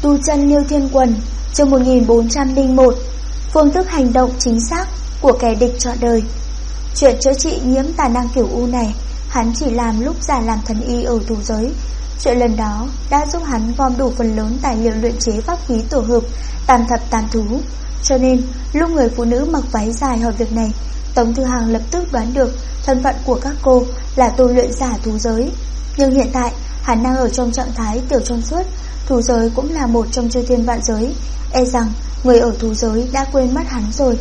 Tu chân Liêu Thiên Quần, chương 1401. Phương thức hành động chính xác của kẻ địch trọn đời. Chuyện chữa trị nhiễm tà năng kiểu U này hắn chỉ làm lúc giả làm thần y ở thú giới. Chuyện lần đó đã giúp hắn gom đủ phần lớn tài liệu luyện chế pháp khí tổ hợp tam thập tam thú. Cho nên lúc người phụ nữ mặc váy dài hỏi việc này, Tống Thư Hàng lập tức đoán được thân phận của các cô là tu luyện giả thú giới. Nhưng hiện tại hắn đang ở trong trạng thái tiểu trong suốt. Thú giới cũng là một trong chư thiên vạn giới, e rằng người ở thú giới đã quên mất hắn rồi.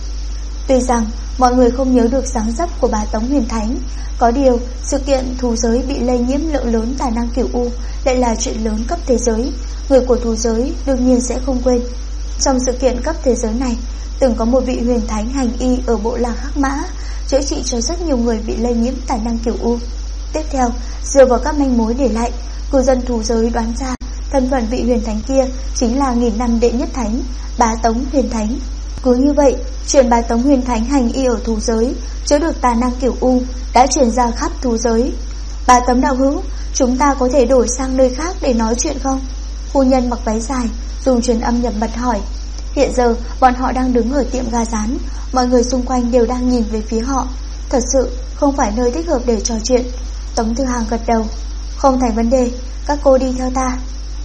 Tuy rằng mọi người không nhớ được dáng dấp của bà Tống Huyền Thánh, có điều sự kiện thú giới bị lây nhiễm lượng lớn tà năng kiểu U lại là chuyện lớn cấp thế giới. Người của thú giới đương nhiên sẽ không quên. Trong sự kiện cấp thế giới này, từng có một vị huyền thánh hành y ở bộ lạc Hắc Mã, chữa trị cho rất nhiều người bị lây nhiễm tà năng kiểu U. Tiếp theo, dựa vào các manh mối để lại, cư dân thú giới đoán ra thân phận vị huyền thánh kia chính là nghìn năm đệ nhất thánh, Bá Tống Huyền Thánh. Cứ như vậy, chuyện Bá Tống Huyền Thánh hành y ở thú giới chữa được tà năng kiểu U đã truyền ra khắp thú giới. Bá Tống đạo hữu, chúng ta có thể đổi sang nơi khác để nói chuyện không? Phu nhân mặc váy dài dùng truyền âm nhập mật hỏi. Hiện giờ bọn họ đang đứng ở tiệm gà rán, mọi người xung quanh đều đang nhìn về phía họ. Thật sự không phải nơi thích hợp để trò chuyện. Tống Thư Hàng gật đầu. Không thành vấn đề, các cô đi theo ta.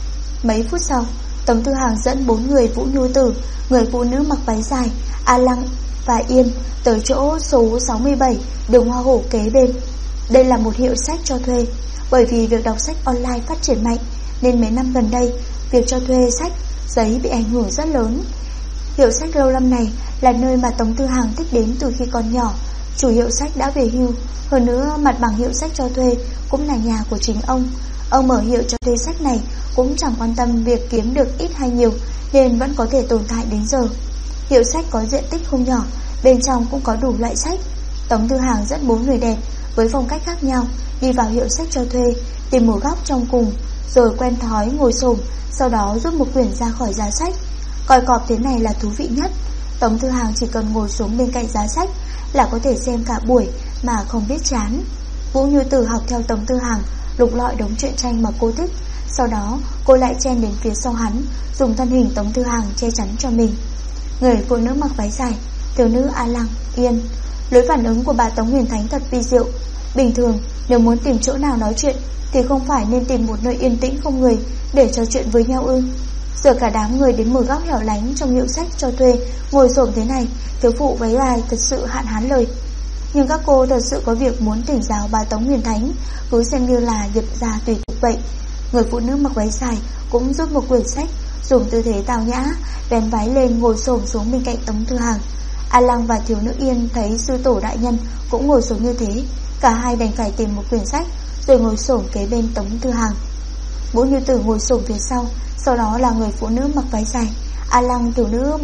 Mấy phút sau, Tống Thư Hàng dẫn 4 người Vũ Nhu Tử, người phụ nữ mặc váy dài, A Lăng và Yên tới chỗ số 67 đường Hoa Hổ kế bên. Đây là một hiệu sách cho thuê. Bởi vì việc đọc sách online phát triển mạnh, nên mấy năm gần đây việc cho thuê sách giấy bị ảnh hưởng rất lớn. Hiệu sách lâu năm này là nơi mà Tống Thư Hàng thích đến từ khi còn nhỏ. Chủ hiệu sách đã về hưu, hơn nữa mặt bằng hiệu sách cho thuê cũng là nhà của chính ông. Ông mở hiệu cho thuê sách này cũng chẳng quan tâm việc kiếm được ít hay nhiều, nên vẫn có thể tồn tại đến giờ. Hiệu sách có diện tích không nhỏ, bên trong cũng có đủ loại sách. Tống Thư Hàng dẫn 4 người đẹp với phong cách khác nhau đi vào hiệu sách cho thuê, tìm một góc trong cùng, rồi quen thói ngồi xổm, sau đó rút một quyển ra khỏi giá sách. Coi cọp thế này là thú vị nhất. Tống Thư Hàng chỉ cần ngồi xuống bên cạnh giá sách là có thể xem cả buổi mà không biết chán. Vũ Như Tử học theo Tống Thư Hàng lục lọi đống truyện tranh mà cô thích. Sau đó cô lại chen đến phía sau hắn, dùng thân hình Tống Thư Hàng che chắn cho mình. Người phụ nữ mặc váy dài, thiếu nữ A Lăng, Yên. Lối phản ứng của bà Tống Huyền Thánh thật vi diệu. Bình thường nếu muốn tìm chỗ nào nói chuyện thì không phải nên tìm một nơi yên tĩnh không người để trò chuyện với nhau ư? Giờ cả đám người đến một góc hẻo lánh trong hiệu sách cho thuê, ngồi xổm thế này, thiếu phụ váy dài thật sự hạn hán lời. Nhưng các cô thật sự có việc muốn thỉnh giáo bà Tống Huyền Thánh, cứ xem như là nhập gia tùy tục vậy. Người phụ nữ mặc váy dài cũng rút một quyển sách, dùng tư thế tào nhã, vén váy lên ngồi xổm xuống bên cạnh Tống Thư Hàng. A Lăng và thiếu nữ Yên thấy sư tổ đại nhân cũng ngồi xuống như thế, cả hai đành phải tìm một quyển sách rồi ngồi xổm kế bên Tống Thư Hàng. Vũ Như Tử ngồi xổm phía sau đó là người phụ nữ mặc váy dài, A Lăng thiếu nữ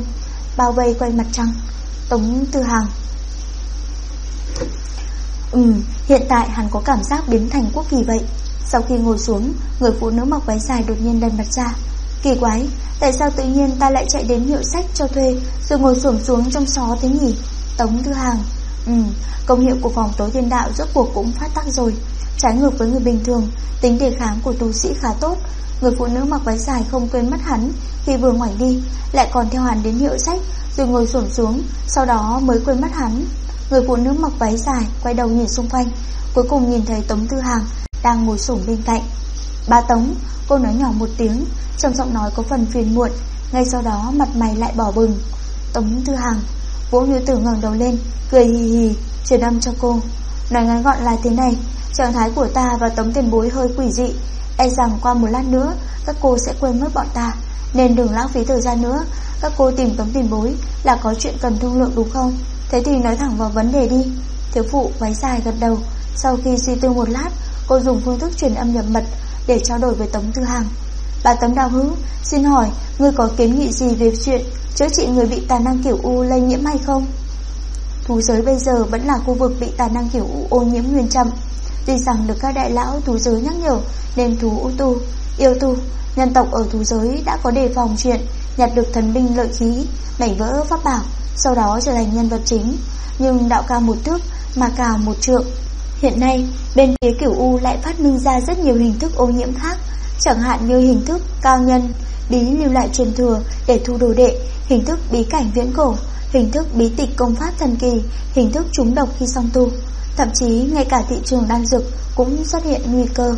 bao vây quanh mặt trăng. Tống Thư Hàng hiện tại hắn có cảm giác biến thành quốc kỳ vậy. Sau khi ngồi xuống, người phụ nữ mặc váy dài đột nhiên đần mặt ra. Kỳ quái, tại sao tự nhiên ta lại chạy đến hiệu sách cho thuê rồi ngồi xổm xuống trong xó thế nhỉ? Tống Thư Hàng công hiệu của phòng tối thiên đạo rốt cuộc cũng phát tác rồi. Trái ngược với người bình thường, tính đề kháng của tu sĩ khá tốt. Người phụ nữ mặc váy dài không quên mất hắn, khi vừa ngoảnh đi lại còn theo hắn đến hiệu sách rồi ngồi xổm xuống, sau đó mới quên mất hắn. Người phụ nữ mặc váy dài quay đầu nhìn xung quanh, cuối cùng nhìn thấy Tống Thư Hàng đang ngồi xổm bên cạnh. Bà Tống, cô nói nhỏ một tiếng, trong giọng nói có phần phiền muộn. Ngay sau đó mặt mày lại đỏ bừng. Tống Thư Hàng. Vũ Như Tử ngẩng đầu lên, cười hì hì, truyền âm cho cô. Nói ngắn gọn là thế này, trạng thái của ta và Tống tiền bối hơi quỷ dị, e rằng qua một lát nữa các cô sẽ quên mất bọn ta, nên đừng lãng phí thời gian nữa. Các cô tìm Tống tiền bối là có chuyện cần thương lượng đúng không? Thế thì nói thẳng vào vấn đề đi. Thiếu phụ váy dài gật đầu. Sau khi suy tư một lát, cô dùng phương thức truyền âm nhập mật để trao đổi với Tống Thư Hàng. Bà Tống đạo hữu, xin hỏi ngươi có kiến nghị gì về chuyện chữa trị người bị tà năng kiểu U lây nhiễm hay không? Thú giới bây giờ vẫn là khu vực bị tà năng kiểu U ô nhiễm nguyên trọng. Tuy rằng được các đại lão thú giới nhắc nhở nên thú tu, yêu tu, nhân tộc ở thú giới đã có đề phòng chuyện nhặt được thần binh lợi khí, mảnh vỡ pháp bảo, sau đó trở thành nhân vật chính. Nhưng đạo cao một thước mà cào một trượng. Hiện nay bên phía kiểu U lại phát minh ra rất nhiều hình thức ô nhiễm khác. Chẳng hạn như hình thức cao nhân bí lưu lại truyền thừa để thu đồ đệ, hình thức bí cảnh viễn cổ, hình thức bí tịch công pháp thần kỳ, hình thức trúng độc khi song tu. Thậm chí ngay cả thị trường đan dược cũng xuất hiện nguy cơ.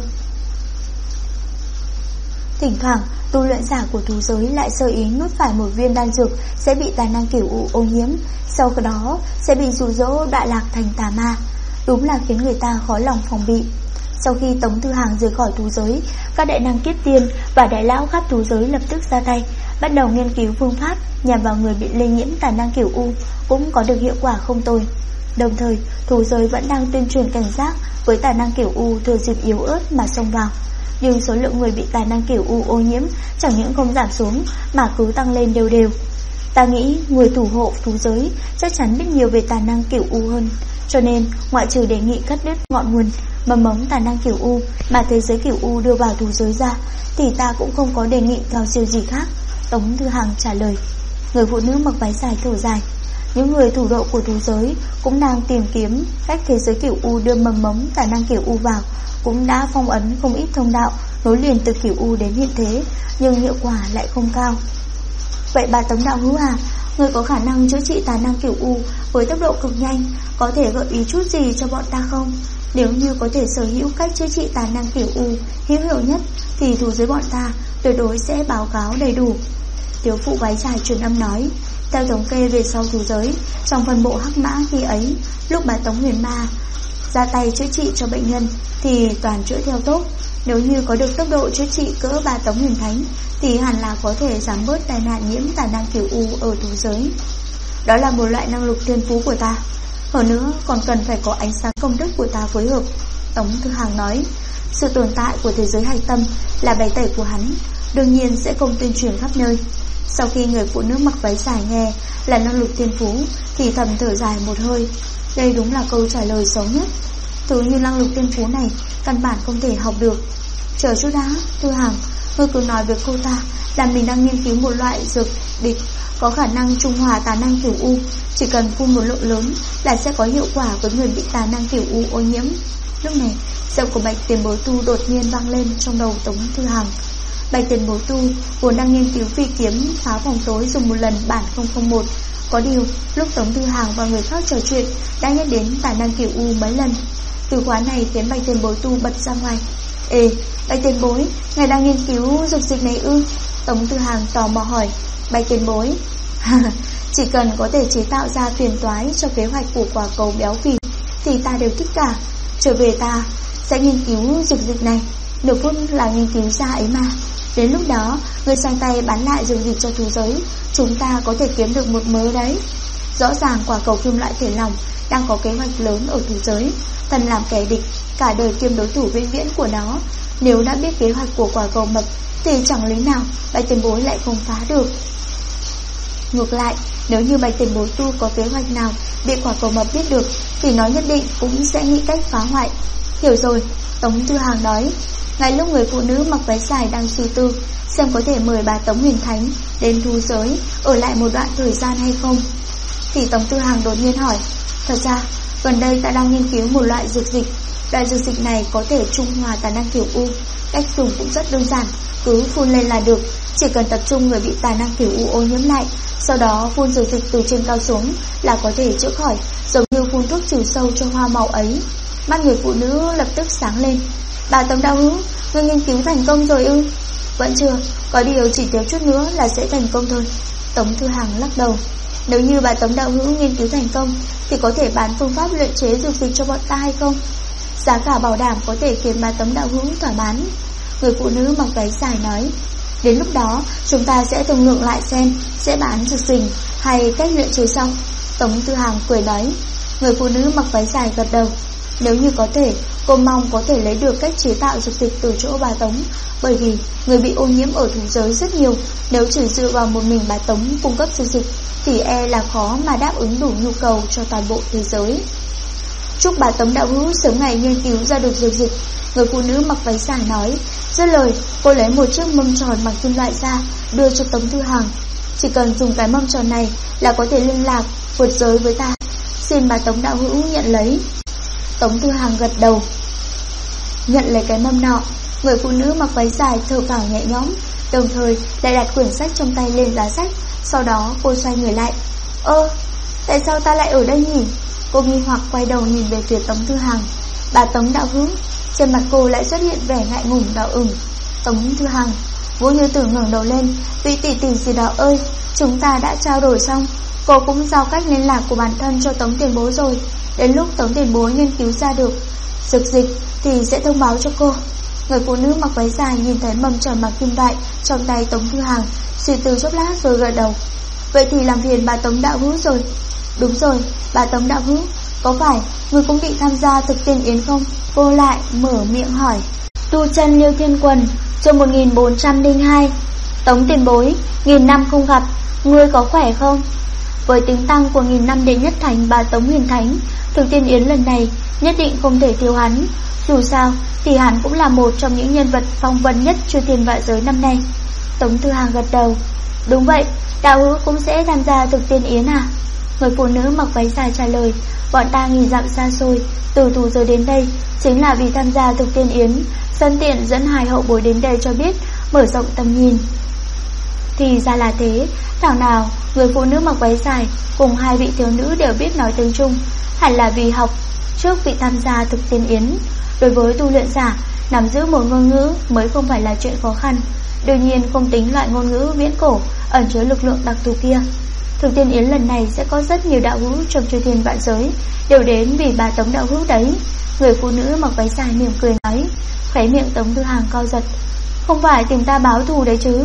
Thỉnh thoảng tu luyện giả của thú giới lại sơ ý nuốt phải một viên đan dược sẽ bị tài năng cửu u ô nhiễm, sau đó sẽ bị dụ dỗ đọa lạc thành tà ma. Đúng là khiến người ta khó lòng phòng bị. Sau khi Tống Thư Hàng rời khỏi thú giới, các đại năng kiết tiên và đại lão khắp thú giới lập tức ra tay, bắt đầu nghiên cứu phương pháp nhằm vào người bị lây nhiễm tài năng cửu u, cũng có được hiệu quả không tồi. Đồng thời, thú giới vẫn đang tuyên truyền cảnh giác với tài năng cửu u thừa dịp yếu ớt mà xông vào. Nhưng số lượng người bị tài năng cửu u ô nhiễm chẳng những không giảm xuống mà cứ tăng lên đều đều. Ta nghĩ người thủ hộ thú giới chắc chắn biết nhiều về tài năng cửu u hơn, cho nên ngoại trừ đề nghị cắt đứt ngọn nguồn mầm mống tài năng cửu u mà thế giới cửu u đưa vào thú giới ra, thì ta cũng không có đề nghị cao siêu gì khác. Tống Thư Hàng trả lời. Người phụ nữ mặc váy dài thở dài. Những người thủ độ của thú giới cũng đang tìm kiếm cách thế giới cửu u đưa mầm mống tài năng cửu u vào, cũng đã phong ấn không ít thông đạo nối liền từ cửu u đến hiện thế, nhưng hiệu quả lại không cao. Vậy bà Tống đạo hữu à, người có khả năng chữa trị tài năng cửu u với tốc độ cực nhanh, có thể gợi ý chút gì cho bọn ta không? Nếu như có thể sở hữu cách chữa trị tài năng cửu u hữu hiệu nhất thì thú giới bọn ta tuyệt đối sẽ báo cáo đầy đủ. Thiếu phụ váy dài truyền âm nói. Theo thống kê về sau thú giới, trong phân bộ hắc mã khi ấy, lúc bà Tống Huyền Ma ra tay chữa trị cho bệnh nhân thì toàn chữa theo tốt. Nếu như có được tốc độ chữa trị cỡ bà Tống Huyền Thánh thì hẳn là có thể giảm bớt tai nạn nhiễm tài năng cửu u ở thú giới. Đó là một loại năng lực thiên phú của ta. Hơn nữa còn cần phải có ánh sáng công đức của ta phối hợp. Tống Thư Hàng nói. Sự tồn tại của thế giới hạch tâm là bài tẩy của hắn, đương nhiên sẽ không tuyên truyền khắp nơi. Sau khi người phụ nữ mặc váy dài nghe là năng lực thiên phú thì thầm thở dài một hơi. Đây đúng là câu trả lời xấu nhất. Thứ như năng lực thiên phú này căn bản không thể học được. Chờ chút đã, Thư Hàng, ngươi cứ nói với cô ta là mình đang nghiên cứu một loại dược địch có khả năng trung hòa tà năng cửu u, chỉ cần phun một lượng lớn là sẽ có hiệu quả với người bị tà năng cửu u ô nhiễm. Lúc này, giọng của Bạch Tiền Bối Tu đột nhiên vang lên trong đầu Tống Thư Hàng. Bạch Tiền Bối Tu vốn đang nghiên cứu phi kiếm phá vòng tối dùng một lần bản 001. Có điều, lúc Tống Thư Hàng và người khác trò chuyện đã nhắc đến tài năng cửu u mấy lần. Từ khóa này khiến Bạch Tiền Bối Tu bật ra ngoài. Ê, Bạch Tiền Bối, ngài đang nghiên cứu dược dịch này ư? Tống Thư Hàng tò mò hỏi. Bạch Tiền Bối, chỉ cần có thể chế tạo ra phiền toái cho kế hoạch của quả cầu béo phì thì ta đều thích cả. Trở về ta sẽ nghiên cứu dược dịch này, nửa phút là nghiên cứu ra ấy mà. Đến lúc đó, người sang tay bán lại dược dịch cho thú giới, chúng ta có thể kiếm được một mớ đấy. Rõ ràng quả cầu kim loại thể lỏng đang có kế hoạch lớn ở thú giới, thần làm kẻ địch, cả đời kiêm đối thủ vĩnh viễn của nó. Nếu đã biết kế hoạch của quả cầu mập thì chẳng lý nào Bạch Tiền Bối lại không phá được. Ngược lại, nếu như Bạch Tiền Bối Tu có kế hoạch nào bị quả cầu mập biết được thì nó nhất định cũng sẽ nghĩ cách phá hoại. Hiểu rồi, Tống Thư Hàng nói. Ngay lúc người phụ nữ mặc váy dài đang suy tư xem có thể mời bà Tống Huyền Thánh đến thú giới ở lại một đoạn thời gian hay không, thì Tống Thư Hàng đột nhiên hỏi. Thật ra, gần đây ta đang nghiên cứu một loại dược dịch. Loại dược dịch này có thể trung hòa tà năng cửu u. Cách dùng cũng rất đơn giản, cứ phun lên là được. Chỉ cần tập trung người bị tà năng cửu u ô nhiễm lại, sau đó phun dược dịch từ trên cao xuống là có thể chữa khỏi, giống như phun thuốc trừ sâu cho hoa màu ấy. Mắt người phụ nữ lập tức sáng lên. Bà Tống đạo hữu, ngươi nghiên cứu thành công rồi ư? Vẫn chưa, có điều chỉ thiếu chút nữa là sẽ thành công thôi. Tống Thư Hàng lắc đầu. Nếu như bà Tống đạo hữu nghiên cứu thành công thì có thể bán phương pháp luyện chế dược dịch cho bọn ta hay không? Giá cả bảo đảm có thể khiến bà Tống đạo hữu thỏa mãn. Người phụ nữ mặc váy dài nói. Đến lúc đó chúng ta sẽ thương lượng lại xem sẽ bán dược dịch hay cách luyện chế xong. Tống Thư Hàng cười nói. Người phụ nữ mặc váy dài gật đầu. Nếu như có thể, cô mong có thể lấy được cách chế tạo dược dịch từ chỗ bà Tống, bởi vì người bị ô nhiễm ở thú giới rất nhiều. Nếu chỉ dựa vào một mình bà Tống cung cấp dược dịch thì e là khó mà đáp ứng đủ nhu cầu cho toàn bộ thế giới. Chúc bà Tống đạo hữu sớm ngày nghiên cứu ra được dược dịch. Người phụ nữ mặc váy dài nói. Dứt lời, cô lấy một chiếc mâm tròn bằng kim loại ra, đưa cho Tống Thư Hàng. Chỉ cần dùng cái mâm tròn này là có thể liên lạc vượt giới với ta. Xin bà Tống đạo hữu nhận lấy. Tống Thư Hàng gật đầu, nhận lấy cái mâm nọ. Người phụ nữ mặc váy dài thở phào nhẹ nhõm, đồng thời lại đặt quyển sách trong tay lên giá sách. Sau đó cô xoay người lại. Tại sao ta lại ở đây nhỉ? Cô nghi hoặc quay đầu nhìn về phía Tống Thư Hằng. Bà Tống đạo hữu. Trên mặt cô lại xuất hiện vẻ ngại ngùng đỏ ửng. Tống Thư Hằng. Vũ Như Tử ngẩng đầu lên. Vị tỷ tỷ gì đó ơi, chúng ta đã trao đổi xong. Cô cũng giao cách liên lạc của bản thân cho Tống tiền bối rồi. Đến lúc Tống tiền bối nghiên cứu ra được dược dịch thì sẽ thông báo cho cô. Người phụ nữ mặc váy dài nhìn thấy mâm tròn bằng kim loại trong tay Tống Thư Hằng, suy tư chốc lát rồi gật đầu. Vậy thì làm phiền bà Tống đạo hữu rồi. Đúng rồi, bà Tống đạo hữu, có phải người cũng định tham gia thực tiên yến không? Cô lại mở miệng hỏi. Tu chân Liêu Thiên Quần, chương 1402. Tống tiền bối, 1000 năm không gặp, ngươi có khỏe không? Với tiếng tăng của 1000 năm đệ nhất thánh bà Tống Huyền Thánh, thực tiên yến lần này nhất định không thể thiếu hắn. Dù sao thì hắn cũng là một trong những nhân vật phong vân nhất chư thiên vạn giới năm nay. Tống Thư Hằng gật đầu. Đúng vậy, đạo hữu cũng sẽ tham gia thực tiên yến à? Người phụ nữ mặc váy dài trả lời. Bọn ta nghìn dặm xa xôi từ thủ giờ đến đây chính là vì tham gia thực tiên yến, sân tiện dẫn hai hậu bối đến đây cho biết, mở rộng tầm nhìn. Thì ra là thế. Thảo nào người phụ nữ mặc váy dài cùng hai vị thiếu nữ đều biết nói tiếng Trung, hẳn là vì học trước vị tham gia thực tiên yến. Đối với tu luyện giả, nắm giữ một ngôn ngữ mới không phải là chuyện khó khăn, đương nhiên không tính loại ngôn ngữ viễn cổ ẩn chứa lực lượng đặc thù kia. Thực tiên yến lần này sẽ có rất nhiều đạo hữu trong chư thiên vạn giới đều đến vì bà Tống đạo hữu đấy. Người phụ nữ mặc váy dài mỉm cười nói. Khóe miệng Tống Thư Hằng co giật. Không phải tìm ta báo thù đấy chứ?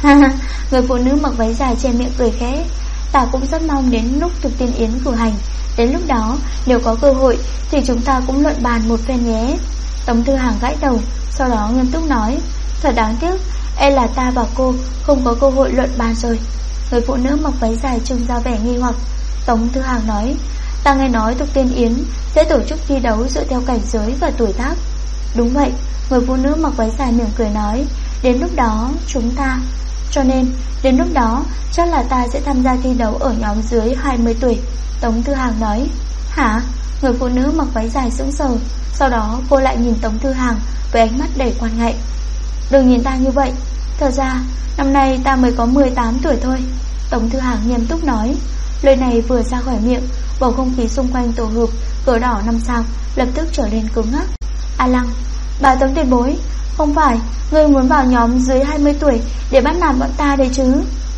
Người phụ nữ mặc váy dài che miệng cười khẽ. Ta cũng rất mong đến lúc thực tiên yến cử hành, đến lúc đó nếu có cơ hội thì chúng ta cũng luận bàn một phen nhé. Tống Thư Hằng gãi đầu, sau đó nghiêm túc nói. Thật đáng tiếc, là ta và cô không có cơ hội luận bàn rồi. Người phụ nữ mặc váy dài trông ra vẻ nghi hoặc. Tống Thư Hằng nói. Ta nghe nói thực tiên yến sẽ tổ chức thi đấu dựa theo cảnh giới và tuổi tác. Đúng vậy, người phụ nữ mặc váy dài mỉm cười nói. Đến lúc đó chúng ta, cho nên đến lúc đó chắc là ta sẽ tham gia thi đấu ở nhóm dưới 20 tuổi. Tống Thư Hằng nói. Hả? Người phụ nữ mặc váy dài sững sờ. Sau đó cô lại nhìn Tống Thư Hằng với ánh mắt đầy quan ngại. Đừng nhìn ta như vậy, thật ra năm nay ta mới có 18 tuổi thôi. Tống Thư Hằng nghiêm túc nói. Lời này vừa ra khỏi miệng, bầu không khí xung quanh tổ hợp cờ đỏ 5 sao lập tức trở nên cứng ngắc. A Lăng, bà Tống tiền bối, không phải ngươi muốn vào nhóm dưới 20 tuổi để bắt nạt bọn ta đấy chứ?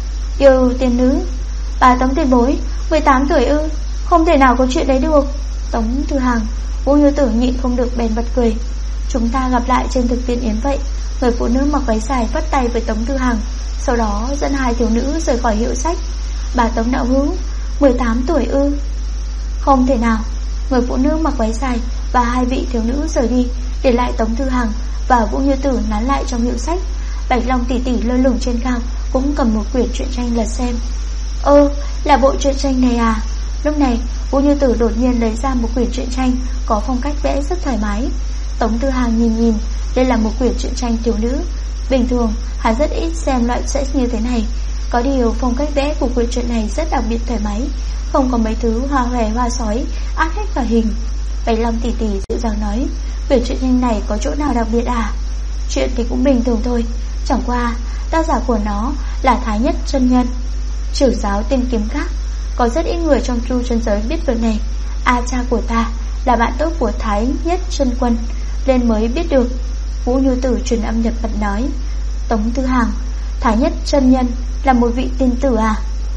Yêu tiền nữ. Bà Tống tiền bối, 18 tuổi ư? Không thể nào có chuyện đấy được. Tống Thư Hằng. Vũ Như Tử nhịn không được bèn bật cười. Chúng ta gặp lại trên thực tiên yến vậy. Người phụ nữ mặc váy dài vắt tay với Tống Thư Hằng, sau đó dẫn hai thiếu nữ rời khỏi hiệu sách. Bà Tống đạo hữu, 18 tuổi ư? Không thể nào. Người phụ nữ mặc váy dài và hai vị thiếu nữ rời đi, để lại Tống Thư Hằng và Vũ Như Tử nán lại trong hiệu sách. Bạch Long tỷ tỷ lơ lửng trên cao cũng cầm một quyển truyện tranh lật xem. Là bộ truyện tranh này à? Lúc này Vũ Như Tử đột nhiên lấy ra một quyển truyện tranh có phong cách vẽ rất thoải mái. Tống Thư Hằng nhìn, đây là một quyển truyện tranh thiếu nữ. Bình thường hắn rất ít xem loại sách như thế này. Có điều phong cách vẽ của quyển truyện này rất đặc biệt thoải mái, không có mấy thứ hoa hòe hoa sói át hết cả hình. Bạch Long tỷ tỷ dịu dàng nói. Quyển truyện tranh này có chỗ nào đặc biệt à? Chuyện thì cũng bình thường thôi, chẳng qua tác giả của nó là Thái Nhất chân nhân, trưởng giáo tiên kiếm các. Có rất ít người trong tu chân giới biết việc này. Cha của ta là bạn tốt của Thái Nhất chân quân nên mới biết được. Vũ Như Tử truyền âm nhập mật nói. Tống Thư Hằng, Thái Nhất chân nhân là một vị tiên tử à?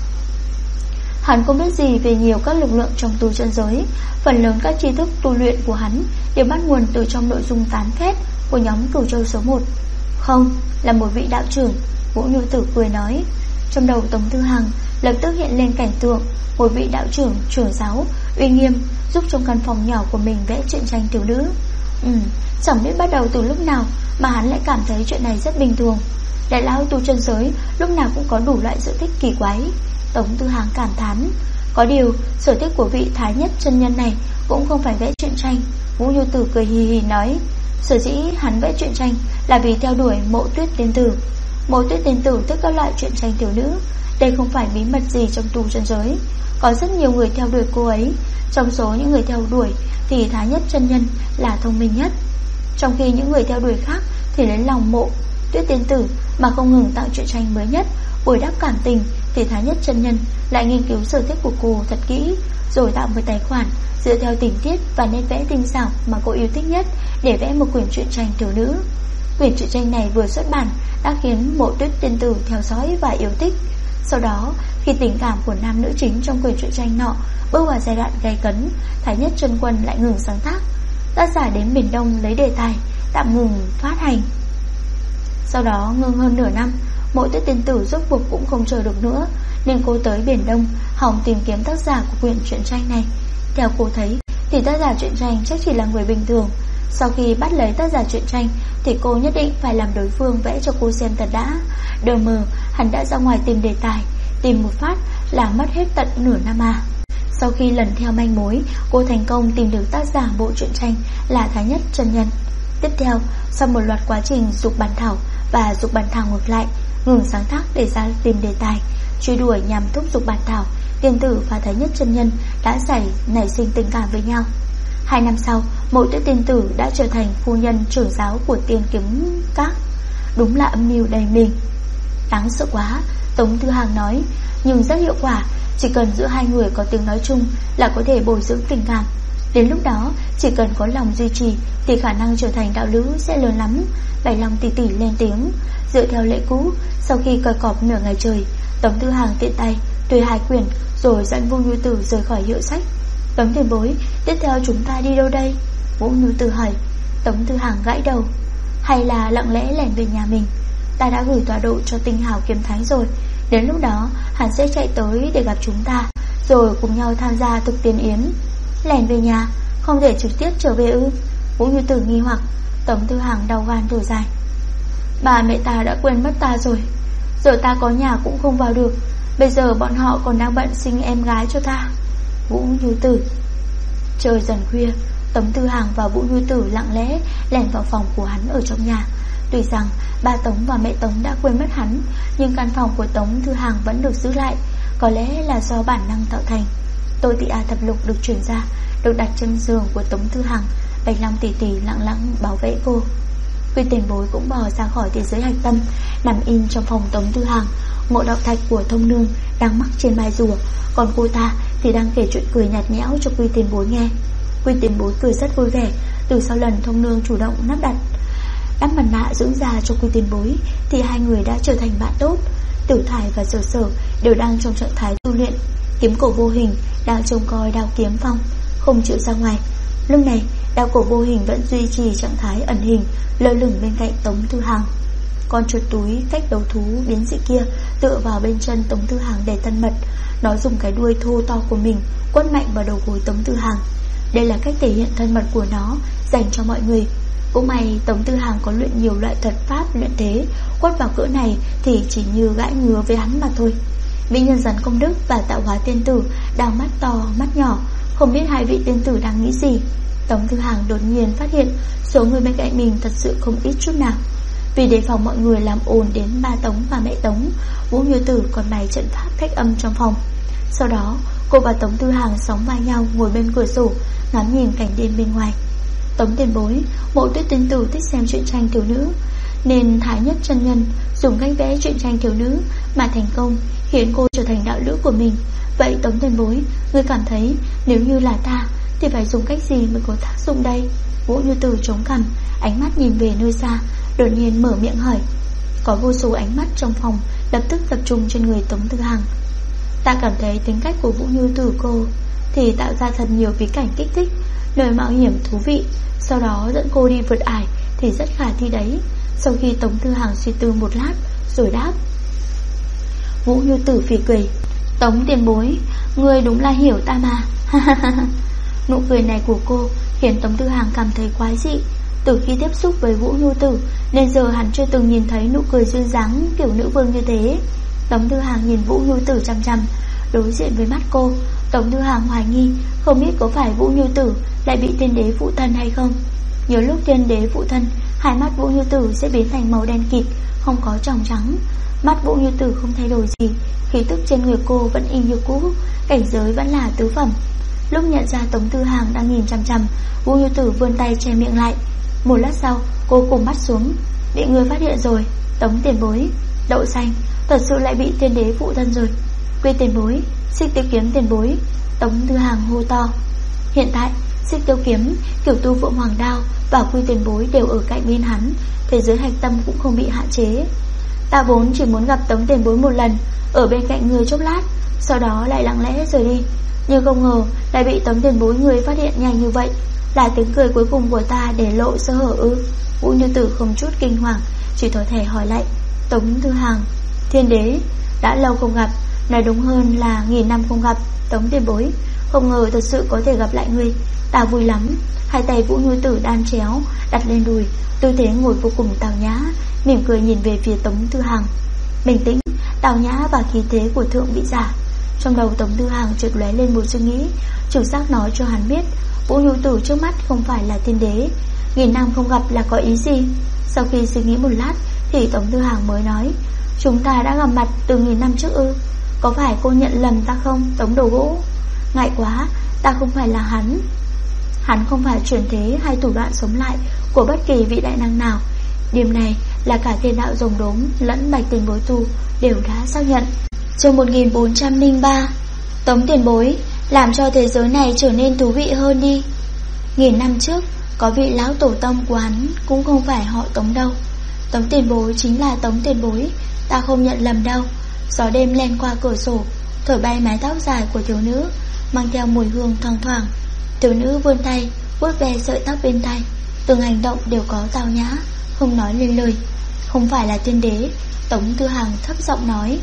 Hắn không biết gì về nhiều các lực lượng trong tu chân giới. Phần lớn các tri thức tu luyện của hắn đều bắt nguồn từ trong nội dung tán phét của nhóm Cửu Châu số 1. Không, là một vị đạo trưởng. Vũ Như Tử cười nói. Trong đầu Tống Thư Hằng lập tức hiện lên cảnh tượng một vị đạo trưởng trưởng giáo uy nghiêm giúp trong căn phòng nhỏ của mình vẽ truyện tranh tiểu nữ. Chẳng biết bắt đầu từ lúc nào mà hắn lại cảm thấy chuyện này rất bình thường. Đại lão tu chân giới lúc nào cũng có đủ loại sở thích kỳ quái. Tống Thư Hằng cảm thán. Có điều sở thích của vị Thái Nhất chân nhân này cũng không phải vẽ truyện tranh. Vũ Như Tử cười hì hì nói. Sở dĩ hắn vẽ truyện tranh là vì theo đuổi Mộ Tuyết tiên tử. Mộ Tuyết tiên tử thích các loại truyện tranh tiểu nữ. Đây không phải bí mật gì trong tu chân giới. Có rất nhiều người theo đuổi cô ấy. Trong số những người theo đuổi thì Thái Nhất chân nhân là thông minh nhất. Trong khi những người theo đuổi khác thì lấy lòng mộ Tuyết tiên tử mà không ngừng tạo truyện tranh mới nhất, bồi đắp cảm tình, thì Thái Nhất chân nhân lại nghiên cứu sở thích của cô thật kỹ, rồi tạo một tài khoản dựa theo tình tiết và nét vẽ tinh xảo mà cô yêu thích nhất để vẽ một quyển truyện tranh thiếu nữ. Quyển truyện tranh này vừa xuất bản đã khiến Mộ Tuyết tiên tử theo dõi và yêu thích. Sau đó, khi tình cảm của nam nữ chính trong quyển truyện tranh nọ bước vào giai đoạn gay cấn, Thái Nhất chân quân lại ngừng sáng tác. Tác giả đến Biển Đông lấy đề tài, tạm ngừng phát hành. Sau đó ngừng hơn nửa năm, Mộ Tuyết tiên tử rốt cuộc cũng không chờ được nữa, nên cô tới Biển Đông hòng tìm kiếm tác giả của quyển truyện tranh này. Theo cô thấy thì tác giả truyện tranh chắc chỉ là người bình thường. Sau khi bắt lấy tác giả truyện tranh thì cô nhất định phải làm đối phương vẽ cho cô xem thật đã. Đờ mờ hắn đã ra ngoài tìm đề tài, tìm một phát là mất hết tận nửa năm à. Sau khi lần theo manh mối, cô thành công tìm được tác giả bộ truyện tranh là Thái Nhất chân nhân. Tiếp theo, sau một loạt quá trình dục bản thảo và dục bản thảo ngược lại, ngừng sáng tác để ra tìm đề tài, truy đuổi nhằm thúc giục bản thảo, tiên tử và Thái Nhất chân nhân đã nảy sinh tình cảm với nhau. 2 năm sau, Mộ Tuyết tiên tử đã trở thành phu nhân trưởng giáo của Tiên Kiếm Các. Đúng là âm mưu đầy mình. Đáng sợ quá, Tống Thư Hàng nói, nhưng rất hiệu quả. Chỉ cần giữa hai người có tiếng nói chung là có thể bồi dưỡng tình cảm. Đến lúc đó, chỉ cần có lòng duy trì thì khả năng trở thành đạo lữ sẽ lớn lắm. Bảy Long tỷ tỷ lên tiếng. Dựa theo lệ cũ, sau khi coi cọp nửa ngày trời, Tống Thư Hàng tiện tay tuyên 2 quyển rồi dẫn Vũ Như Tử rời khỏi hiệu sách. Tống tiền bối, tiếp theo chúng ta đi đâu đây? Vũ Như Tử hỏi. Tống Thư Hàng gãi đầu. Hay là lặng lẽ lẻn về nhà mình? Ta đã gửi tọa độ cho Tinh Hào Kiếm Thánh rồi. Đến lúc đó hắn sẽ chạy tới để gặp chúng ta, rồi cùng nhau tham gia thực tiên yến. Lẻn về nhà, không thể trực tiếp trở về ư? Vũ Như Tử nghi hoặc. Tống Thư Hàng đau gan thở dài. Bà mẹ ta đã quên mất ta rồi. Giờ ta có nhà cũng không vào được. Bây giờ bọn họ còn đang bận sinh em gái cho ta. Vũ Như Tử. Trời dần khuya, Tống Thư Hàng và Vũ Như Tử lặng lẽ lẻn vào phòng của hắn ở trong nhà. Tuy rằng ba Tống và mẹ Tống đã quên mất hắn, nhưng căn phòng của Tống Thư Hàng vẫn được giữ lại. Có lẽ là do bản năng tạo thành. Tô Tị A thập lục được chuyển ra, được đặt trên giường của Tống Thư Hàng. Bạch Long tỷ tỷ lặng lặng bảo vệ cô. Quy tiền bối cũng bỏ ra khỏi thế giới hạch tâm, nằm in trong phòng Tống Thư Hàng. Ngộ đạo thạch của thông nương đang mắc trên mai rùa, còn cô ta thì đang kể chuyện cười nhạt nhẽo cho Quy tiền bối nghe. Quy tiền bối cười rất vui vẻ. Từ sau lần thông nương chủ động đắp mặt nạ dưỡng da cho Quy tiền bối thì hai người đã trở thành bạn tốt. Tiểu Thải và Sở Sở đều đang trong trạng thái tu luyện. Kiếm cổ vô hình đang trông coi Đao Kiếm Phong, không chịu ra ngoài. Lúc này Đao cổ vô hình vẫn duy trì trạng thái ẩn hình, lơ lửng bên cạnh Tống Thư Hàng. Con chuột túi cách đấu thú biến dị kia tựa vào bên chân Tống Thư Hàng để thân mật. Nó dùng cái đuôi thô to của mình quất mạnh vào đầu gối Tống Thư Hàng. Đây là cách thể hiện thân mật của nó dành cho mọi người. Cũng may Tống Thư Hàng có luyện nhiều loại thuật pháp luyện thế, quất vào cỡ này thì chỉ như gãi ngứa với hắn mà thôi. Mỹ nhân rắn công đức và tạo hóa tiên tử đang mắt to mắt nhỏ, không biết hai vị tiên tử đang nghĩ gì. Tống Thư Hàng đột nhiên phát hiện số người bên cạnh mình thật sự không ít chút nào. Vì đề phòng mọi người làm ồn đến ba Tống và mẹ Tống, Vũ Như Tử còn bày trận pháp cách âm trong phòng. Sau đó cô và Tống Thư Hàng sóng vai nhau ngồi bên cửa sổ, ngắm nhìn cảnh đêm bên ngoài. Tống tiền bối, Mộ Tuyết tiên tử thích xem truyện tranh thiếu nữ, nên Thái Nhất chân nhân dùng cách vẽ truyện tranh thiếu nữ mà thành công, khiến cô trở thành đạo lữ của mình. Vậy Tống tiền bối, ngươi cảm thấy nếu như là ta thì phải dùng cách gì mới có tác dụng đây? Vũ Như Tử chống cằm, ánh mắt nhìn về nơi xa, đột nhiên mở miệng hỏi. Có vô số ánh mắt trong phòng lập tức tập trung trên người Tống Thư Hàng. Ta cảm thấy tính cách của Vũ Như Tử cô thì tạo ra thật nhiều bí cảnh kích thích, nơi mạo hiểm thú vị, sau đó dẫn cô đi vượt ải thì rất khả thi đấy. Sau khi Tống Thư Hàng suy tư một lát rồi đáp. Vũ Như Tử phì cười. Tống tiền bối, ngươi đúng là hiểu ta mà. Nụ cười này của cô khiến Tống Thư Hàng cảm thấy quái dị. Từ khi tiếp xúc với Vũ Như Tử nên giờ hắn chưa từng nhìn thấy nụ cười duyên dáng kiểu nữ vương như thế. Tống Thư Hàng nhìn Vũ Như Tử chăm chăm. Đối diện với mắt cô, Tống Thư Hàng hoài nghi không biết có phải Vũ Như Tử lại bị tiên đế phụ thân hay không. Nhiều lúc tiên đế phụ thân, hai mắt Vũ Như Tử sẽ biến thành màu đen kịt, không có tròng trắng. Mắt Vũ Như Tử không thay đổi gì, khí tức trên người cô vẫn y như cũ, cảnh giới vẫn là tứ phẩm. Lúc nhận ra Tống Thư Hàng đang nhìn chằm chằm, Vũ Như Tử vươn tay che miệng lại. Một lát sau, cô cụp mắt xuống. bị người phát hiện rồi. Tống tiền bối, đậu xanh, thật sự lại bị tiên đế phụ thân rồi. Quy tiền bối, Xích Tiêu Kiếm tiền bối. Tống Thư Hàng hô to. Hiện tại Xích Tiêu Kiếm, Cửu Tu Phượng Hoàng Đao và Quy tiền bối đều ở cạnh bên hắn, thế giới hạch tâm cũng không bị hạn chế. Ta vốn chỉ muốn gặp Tống tiền bối một lần, ở bên cạnh người chốc lát, sau đó lại lặng lẽ rời đi, nhưng không ngờ lại bị Tống tiền bối người phát hiện nhanh như vậy. Là tiếng cười cuối cùng của ta để lộ sơ hở ư? Vũ Như Tử không chút kinh hoàng, chỉ có thể hỏi lại. Tống Thư Hàng, thiên đế, đã lâu không gặp, nói đúng hơn là 1000 năm không gặp. Tống tiền bối, không ngờ thật sự có thể gặp lại ngươi, ta vui lắm. Hai tay Vũ Như Tử đan chéo đặt lên đùi, tư thế ngồi vô cùng tào nhã, mỉm cười nhìn về phía Tống Thư Hàng. Bình tĩnh, tào nhã và khí thế của thượng vị giả. Trong đầu Tống Thư Hàng chợt lóe lên một suy nghĩ, trực giác nói cho hắn biết Vũ Như Tử trước mắt không phải là tiên đế. 1000 năm không gặp là có ý gì? Sau khi suy nghĩ một lát thì Tống Thư Hàng mới nói, chúng ta đã gặp mặt từ 1000 năm trước ư? Có phải cô nhận lầm ta không, Tống Đồ Gỗ? Ngại quá, ta không phải là hắn. Hắn không phải chuyển thế hay thủ đoạn sống lại của bất kỳ vị đại năng nào. Điểm này là cả Thiên Đạo Rồng Đốm lẫn Bạch Tiền Bối Tu đều đã xác nhận. Chương 1403. Tống tiền bối, làm cho thế giới này trở nên thú vị hơn đi. 1000 năm trước có vị lão tổ tông của hắn cũng không phải họ Tống đâu. Tống tiền bối chính là Tống tiền bối, ta không nhận lầm đâu. Gió đêm len qua cửa sổ, thổi bay mái tóc dài của thiếu nữ, mang theo mùi hương thoang thoảng. Thiếu nữ vươn tay vuốt ve sợi tóc bên tay, từng hành động đều có tao nhã, không nói lên lời. Không phải là tiên đế, Tống Thư Hàng thấp giọng nói.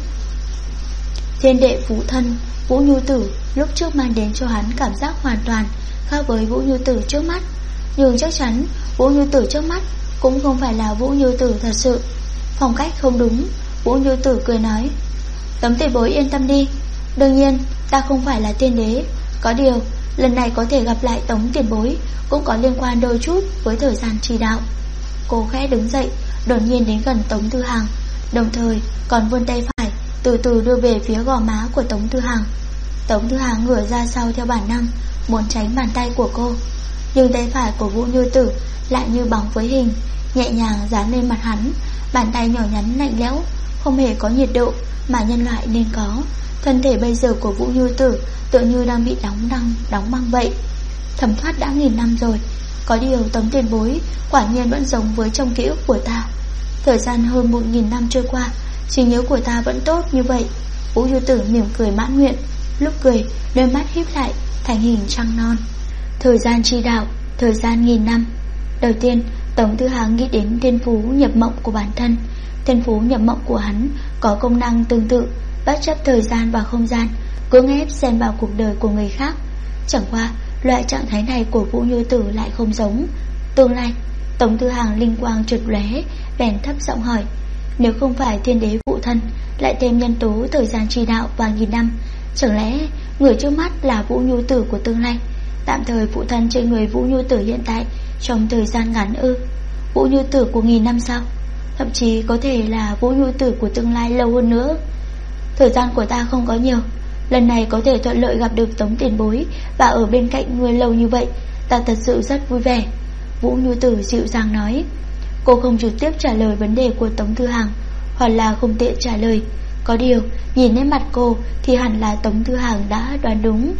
Thiên đệ phụ thân Vũ Như Tử lúc trước mang đến cho hắn cảm giác hoàn toàn khác với Vũ Như Tử trước mắt, nhưng chắc chắn Vũ Như Tử trước mắt cũng không phải là Vũ Như Tử thật sự. Phong cách không đúng. Vũ Như Tử cười nói, Tống tiền bối yên tâm đi, đương nhiên ta không phải là tiên đế. Có điều lần này có thể gặp lại Tống tiền bối cũng có liên quan đôi chút với thời gian trì đạo. Cô khẽ đứng dậy, đột nhiên đến gần Tống Thư Hàng, đồng thời còn vươn tay phải từ từ đưa về phía gò má của Tống Thư Hàng. Tống Thư Hàng ngửa ra sau theo bản năng, muốn tránh bàn tay của cô, nhưng tay phải của Vũ Như Tử lại như bóng với hình, nhẹ nhàng dán lên mặt hắn. Bàn tay nhỏ nhắn lạnh lẽo, không hề có nhiệt độ mà nhân loại nên có. Thân thể bây giờ của Vũ Như Tử tựa như đang bị đóng băng vậy. Thấm thoát đã 1000 năm rồi, có điều Tống tiền bối quả nhiên vẫn giống với trong ký ức của ta. Thời gian hơn 1000 năm trôi qua, trí nhớ của ta vẫn tốt như vậy. Vũ Như Tử mỉm cười mãn nguyện, lúc cười đôi mắt híp lại thành hình trăng non. Thời gian chi đạo, thời gian 1000 năm. Đầu tiên Tống Thư Hàng nghĩ đến thiên phú nhập mộng của bản thân. Thiên phú nhập mộng của hắn có công năng tương tự, bất chấp thời gian và không gian, cưỡng ép xen vào cuộc đời của người khác. Chẳng qua loại trạng thái này của Vũ Như Tử lại không giống. Tương lai Tống Thư Hàng linh quang chợt lóe, bèn thấp giọng hỏi, nếu không phải thiên đế phụ thân lại thêm nhân tố thời gian chi đạo và 1000 năm, chẳng lẽ người trước mắt là Vũ Như Tử của tương lai, tạm thời phụ thân trên người Vũ Như Tử hiện tại trong thời gian ngắn ư? Vũ Như Tử của 1000 năm sao? Thậm chí có thể là Vũ Như Tử của tương lai lâu hơn nữa. Thời gian của ta không có nhiều, lần này có thể thuận lợi gặp được Tống tiền bối và ở bên cạnh người lâu như vậy, ta thật sự rất vui vẻ. Vũ Như Tử dịu dàng nói. Cô không trực tiếp trả lời vấn đề của Tống Thư Hàng, hoặc là không tiện trả lời. Có điều nhìn nét mặt cô thì hẳn là Tống Thư Hàng đã đoán đúng.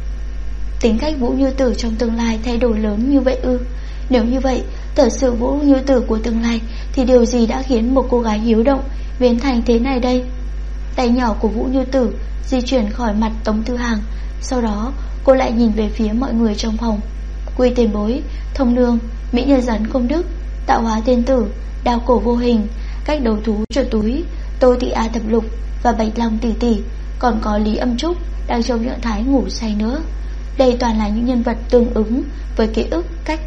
Tính cách Vũ Như Tử trong tương lai thay đổi lớn như vậy ư? Nếu như vậy, thật sự Vũ Như Tử của tương lai thì điều gì đã khiến một cô gái hiếu động biến thành thế này đây? Tay nhỏ của Vũ Như Tử di chuyển khỏi mặt Tống Thư Hàng, sau đó cô lại nhìn về phía mọi người trong phòng. Quy tiền bối, thông nương, mỹ nhân rắn công đức, tạo hóa tiên tử, đao cổ vô hình, cách đầu thú chuột túi, Tô Thị A Thập Lục và Bạch Long tỷ tỷ, còn có Lý Âm Trúc đang trong trạng thái ngủ say nữa. Đây toàn là những nhân vật tương ứng với ký ức cách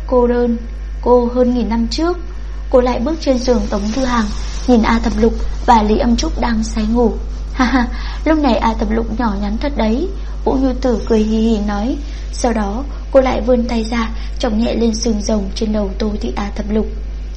cô hơn 1000 năm trước. Cô lại bước trên giường Tống Thư Hàng, nhìn A Thập Lục và Lý Âm Trúc đang say ngủ. Ha ha, lúc này A Thập Lục nhỏ nhắn thật đấy. Vũ Như Tử cười hì hì nói. Sau đó cô lại vươn tay ra, chọc nhẹ lên sừng rồng trên đầu Tô Thị A Thập Lục.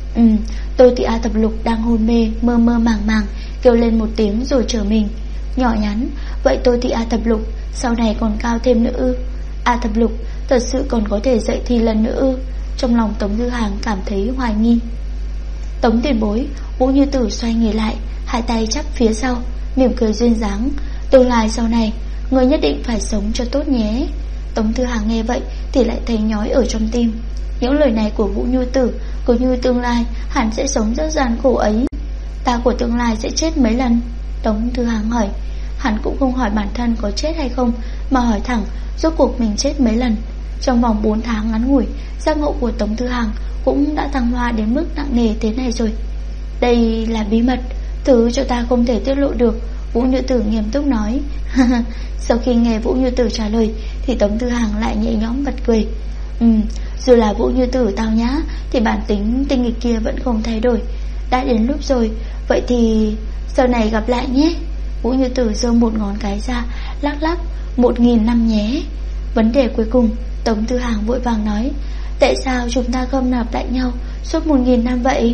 Tô Thị A Thập Lục đang hôn mê, mơ mơ màng màng, kêu lên một tiếng rồi trở mình. Nhỏ nhắn, vậy Tô Thị A Thập Lục sau này còn cao thêm nữa ư? A Thập Lục thật sự còn có thể dậy thì lần nữa ư? Trong lòng Tống Thư Hàng cảm thấy hoài nghi. Tống Tiền Bối. Vũ Như Tử xoay người lại, hai tay chắp phía sau, mỉm cười duyên dáng. Tương lai sau này người nhất định phải sống cho tốt nhé. Tống Thư Hàng nghe vậy thì lại thấy nhói ở trong tim. Những lời này của Vũ Như Tử cứ như tương lai hắn sẽ sống rất gian khổ ấy. Ta của tương lai sẽ chết mấy lần? Tống Thư Hàng hỏi. Hắn cũng không hỏi bản thân có chết hay không, mà hỏi thẳng rốt cuộc mình chết mấy lần. Trong vòng 4 tháng ngắn ngủi, giác ngộ của Tống Thư Hàng cũng đã thăng hoa đến mức nặng nề thế này rồi. Đây là bí mật, thứ cho ta không thể tiết lộ được, Vũ Như Tử nghiêm túc nói. Sau khi nghe Vũ Như Tử trả lời thì Tống Thư Hàng lại nhẹ nhõm bật cười. Dù là Vũ Như Tử tao nhã thì bản tính tinh nghịch kia vẫn không thay đổi. Đã đến lúc rồi, vậy thì sau này gặp lại nhé. Vũ Như Tử giơ một ngón cái ra, lắc lắc. 1000 năm nhé. Vấn đề cuối cùng, Tống Thư Hàng vội vàng nói. Tại sao chúng ta không nạp lại nhau suốt 1000 năm vậy?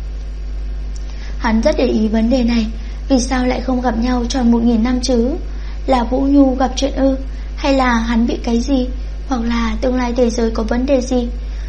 Hắn rất để ý vấn đề này. Vì sao lại không gặp nhau tròn 1000 năm chứ? Là Vũ Nhu gặp chuyện ư? Hay là hắn bị cái gì? Hoặc là tương lai thế giới có vấn đề gì?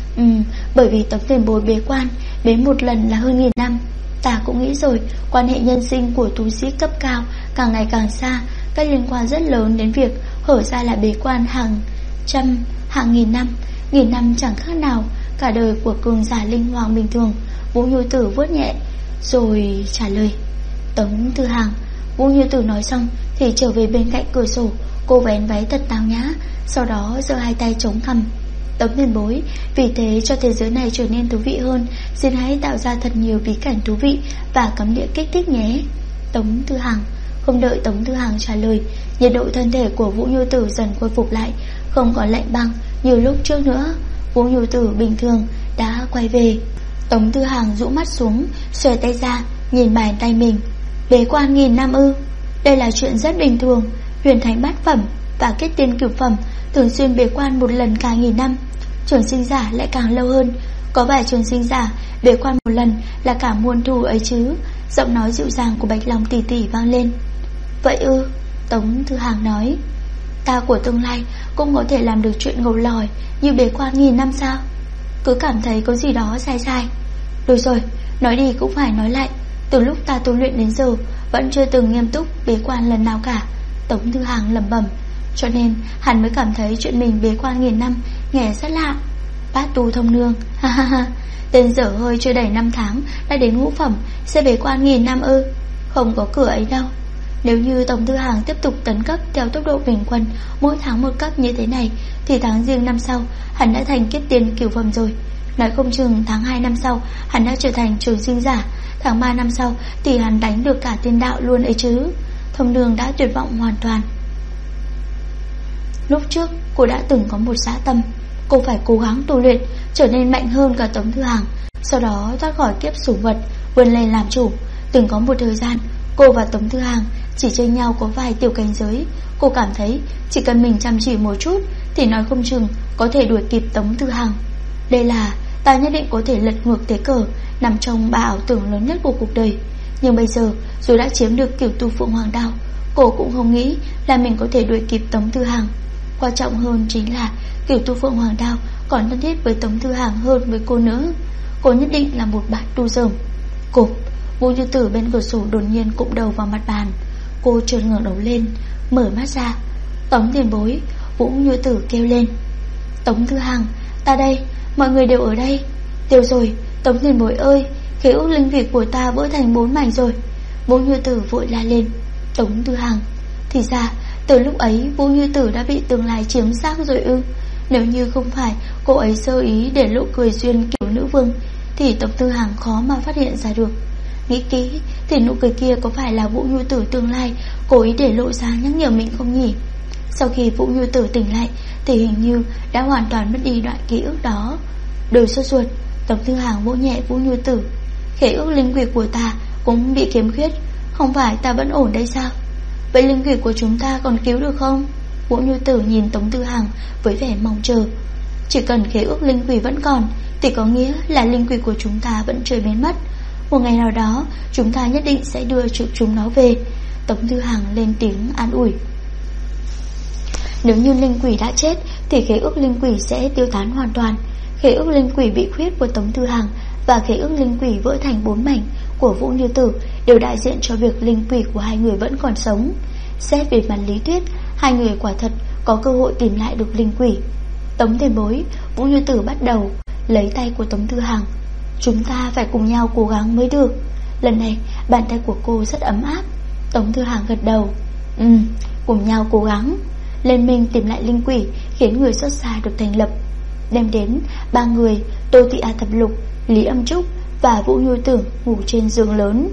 Bởi vì Tống Tiền Bối bế quan, bế một lần là hơn 1000 năm. Ta cũng nghĩ rồi, quan hệ nhân sinh của tu sĩ cấp cao càng ngày càng xa, các liên quan rất lớn đến việc hở ra là bế quan hàng trăm, hàng nghìn năm. 1000 năm chẳng khác nào cả đời của cường giả linh hoàng bình thường. Vũ Như Tử vuốt nhẹ rồi trả lời. Tống Thư Hàng. Vũ Như Tử nói xong thì trở về bên cạnh cửa sổ. Cô vén váy thật tao nhã, sau đó giơ hai tay chống cằm. Tống Tiền Bối, vì thế cho thế giới này trở nên thú vị hơn, xin hãy tạo ra thật nhiều bí cảnh thú vị và cấm địa kích thích nhé. Tống Thư Hàng. Không đợi Tống Thư Hàng trả lời, nhiệt độ thân thể của Vũ Như Tử dần khôi phục lại, không còn lạnh băng như lúc trước nữa. Vũ Như Tử bình thường đã quay về. Tống Thư Hàng rũ mắt xuống, xòe tay ra, nhìn bàn tay mình. Bế quan 1000 năm ư? Đây là chuyện rất bình thường. Huyền Thánh bát phẩm và kết tiên cửu phẩm thường xuyên bế quan một lần cả 1000 năm. Trường sinh giả lại càng lâu hơn. Có vài trường sinh giả bế quan một lần là cả muôn thu ấy chứ. Giọng nói dịu dàng của Bạch Long tỷ tỷ vang lên. Vậy ư? Tống Thư Hàng nói. Ta của tương lai cũng có thể làm được chuyện ngầu lòi như bế quan 1000 năm sao? Cứ cảm thấy có gì đó sai sai. Được rồi, nói đi cũng phải nói lại. Từ lúc ta tu luyện đến giờ vẫn chưa từng nghiêm túc bế quan lần nào cả. Tống Thư Hàng lẩm bẩm. Cho nên hắn mới cảm thấy chuyện mình bế quan 1000 năm nghe rất lạ. Bát tu thông nương. Ha ha ha. Tên dở hơi chưa đầy 5 tháng đã đến ngũ phẩm, sẽ bế quan 1000 năm ư? Không có cửa ấy đâu. Nếu như Tống Thư Hàng tiếp tục tấn cấp theo tốc độ bình quân, mỗi tháng một cấp như thế này, thì tháng riêng năm sau hắn đã thành kết tiên cửu phẩm rồi. Nói không chừng tháng 2 năm sau hắn đã trở thành trường sinh giả, tháng 3 năm sau thì hắn đánh được cả tiên đạo luôn ấy chứ. Thông nương đã tuyệt vọng hoàn toàn. Lúc trước cô đã từng có một dã tâm, cô phải cố gắng tu luyện, trở nên mạnh hơn cả Tống Thư Hàng, sau đó thoát khỏi kiếp sủng vật, vươn lên làm chủ. Từng có một thời gian cô và Tống Thư Hàng chỉ chênh nhau có vài tiểu cảnh giới. Cô cảm thấy chỉ cần mình chăm chỉ một chút thì nói không chừng có thể đuổi kịp Tống Thư Hàng. Đây là ta nhất định có thể lật ngược thế cờ, nằm trong 3 ảo tưởng lớn nhất của cuộc đời. Nhưng bây giờ dù đã chiếm được Cửu Tu Phượng Hoàng Đao, cô cũng không nghĩ là mình có thể đuổi kịp Tống Thư Hàng. Quan trọng hơn chính là Cửu Tu Phượng Hoàng Đao còn thân thiết với Tống Thư Hàng hơn với cô nữa. Cô nhất định là một bạn tu dởm. Cộp. Vũ Như Tử bên cửa sổ đột nhiên cụm đầu vào mặt bàn. Cô chợt ngẩng đầu lên, mở mắt ra. Tống Tiền Bối. Vũ Như Tử kêu lên. Tống Thư Hàng, ta đây, mọi người đều ở đây. Tiêu rồi, Tống Tiền Bối ơi, khế ước linh vị của ta vỡ thành 4 mảnh rồi. Vũ Như Tử vội la lên. Tống Thư Hàng. Thì ra từ lúc ấy Vũ Như Tử đã bị tương lai chiếm xác rồi ư? Nếu như không phải cô ấy sơ ý để lộ cười duyên kiểu nữ vương thì Tống Thư Hàng khó mà phát hiện ra được. Nghĩ kỹ thì nụ cười kia có phải là Vũ Như Tử tương lai cố ý để lộ ra nhắc nhở mình không nhỉ? Sau khi Vũ Như Tử tỉnh lại thì hình như đã hoàn toàn mất đi đoạn ký ức đó. Đời sốt ruột, Tống Thư Hàng vỗ nhẹ Vũ Như Tử. Khế ước linh quỷ của ta cũng bị khiếm khuyết, không phải ta vẫn ổn đây sao? Vậy linh quỷ của chúng ta còn cứu được không? Vũ Như Tử nhìn Tống Thư Hàng với vẻ mong chờ. Chỉ cần khế ước linh quỷ vẫn còn thì có nghĩa là linh quỷ của chúng ta vẫn chưa biến mất. Một ngày nào đó chúng ta nhất định sẽ đưa chúng nó về. Tống Thư Hàng lên tiếng an ủi. Nếu như linh quỷ đã chết thì khế ước linh quỷ sẽ tiêu tán hoàn toàn. Khế ước linh quỷ bị khuyết của Tống Thư Hàng và khế ước linh quỷ vỡ thành 4 mảnh của Vũ Như Tử đều đại diện cho việc linh quỷ của hai người vẫn còn sống. Xét về mặt lý thuyết, hai người quả thật có cơ hội tìm lại được linh quỷ. Tống Tiền Bối, Vũ Như Tử bắt đầu lấy tay của Tống Tư Hằng. Chúng ta phải cùng nhau cố gắng mới được. Lần này bàn tay của cô rất ấm áp. Tống Tư Hằng gật đầu. Cùng nhau cố gắng. Liên minh tìm lại linh quỷ khiến người xót xa được thành lập. Đêm đến, ba người Tô Thị A Thập Lục, Lý Âm Trúc và Vũ Như Tử ngủ trên giường lớn.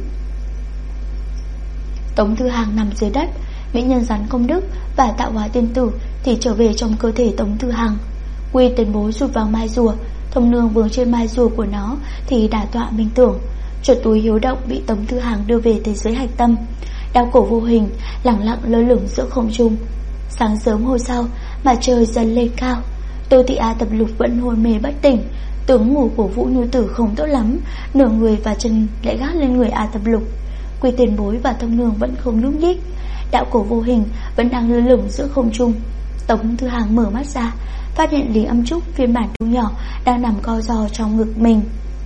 Tống Tư Hằng nằm dưới đất. Mỹ nhân rắn công đức và tạo hóa tiên tử thì trở về trong cơ thể Tống Tư Hằng. Quy Tiền Bối rụt vào mai rùa, Thông Nương vướng trên mai rùa của nó thì đả tọa minh tưởng. Chuột túi hiếu động bị Tống Tư Hằng đưa về thế giới hạch tâm. Đao cổ vô hình lẳng lặng lơ lửng giữa không trung. Sáng sớm hôm sau, mặt trời dần lên cao. Tô Thị A Thập Lục vẫn hôn mê bất tỉnh. Tướng ngủ của Vũ Như Tử không tốt lắm, nửa người và chân lại gác lên người A Thập Lục. Quy Tiền Bối và Thông Nương vẫn không nhúc nhích. Đạo cổ vô hình vẫn đang lơ lửng giữa không trung. Tống Tư Hằng mở mắt ra, phát hiện Lý Âm Trúc phiên bản thu nhỏ đang nằm co ro trong ngực mình.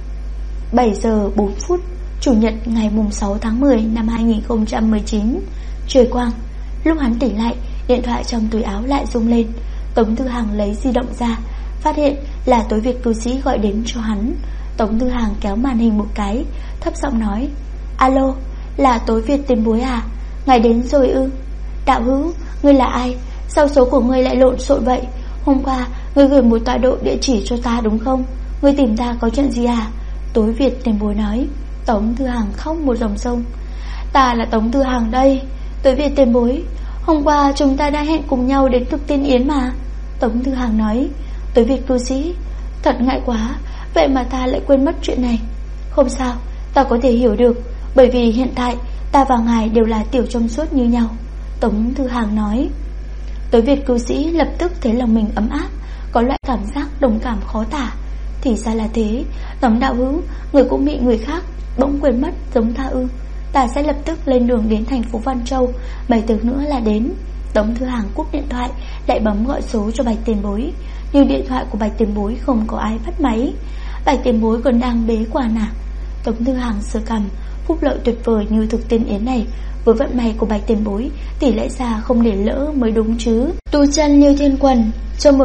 7 giờ 4 phút, Chủ nhật ngày 6 tháng 10 năm 2019. Trời quang. Lúc hắn tỉnh lại, điện thoại trong túi áo lại rung lên. Tống Tư Hằng lấy di động ra, phát hiện là Tối Việt cư sĩ gọi đến cho hắn. Tống Tư Hằng kéo màn hình một cái, thấp giọng nói: Alo, là Tối Việt Tiền Bối à? Ngài đến rồi ư? Đạo hữu, ngươi là ai? Sao số của ngươi lại lộn xộn vậy? Hôm qua ngươi gửi một tọa độ địa chỉ cho ta đúng không? Ngươi tìm ta có chuyện gì à? Tối Việt Tiền Bối nói. Tống Tư Hằng khóc một dòng sông. Ta là Tống Tư Hằng đây. Tối Việt Tiền Bối, hôm qua chúng ta đã hẹn cùng nhau đến Cực Tiên Yến mà. Tống Tư Hằng nói. Tối Việt cư sĩ, thật ngại quá, vậy mà ta lại quên mất chuyện này. Không sao, ta có thể hiểu được, bởi vì hiện tại ta và ngài đều là tiểu trong suốt như nhau. Tống Tư Hằng nói. Tối Việt cư sĩ lập tức thấy lòng mình ấm áp, có loại cảm giác đồng cảm khó tả. Thì ra là thế. Tống đạo hữu, người cũng bị người khác bỗng quên mất giống ta ư? Ta sẽ lập tức lên đường đến thành phố Văn Châu, 7 tiếng nữa là đến. Tống Tư Hằng cúp điện thoại, lại bấm gọi số cho Bạch Tiền Bối. Nhưng điện thoại của Bạch Tiền Bối không có ai bắt máy. Bạch Tiền Bối còn đang bế quan à? Tống Tư Hằng sờ cằm. Phúc lợi tuyệt vời như Thực Tiên Yến này, với vận may của Bạch Tiền Bối tỷ lẽ ra không để lỡ mới đúng chứ. Tu chân như thiên quần, chương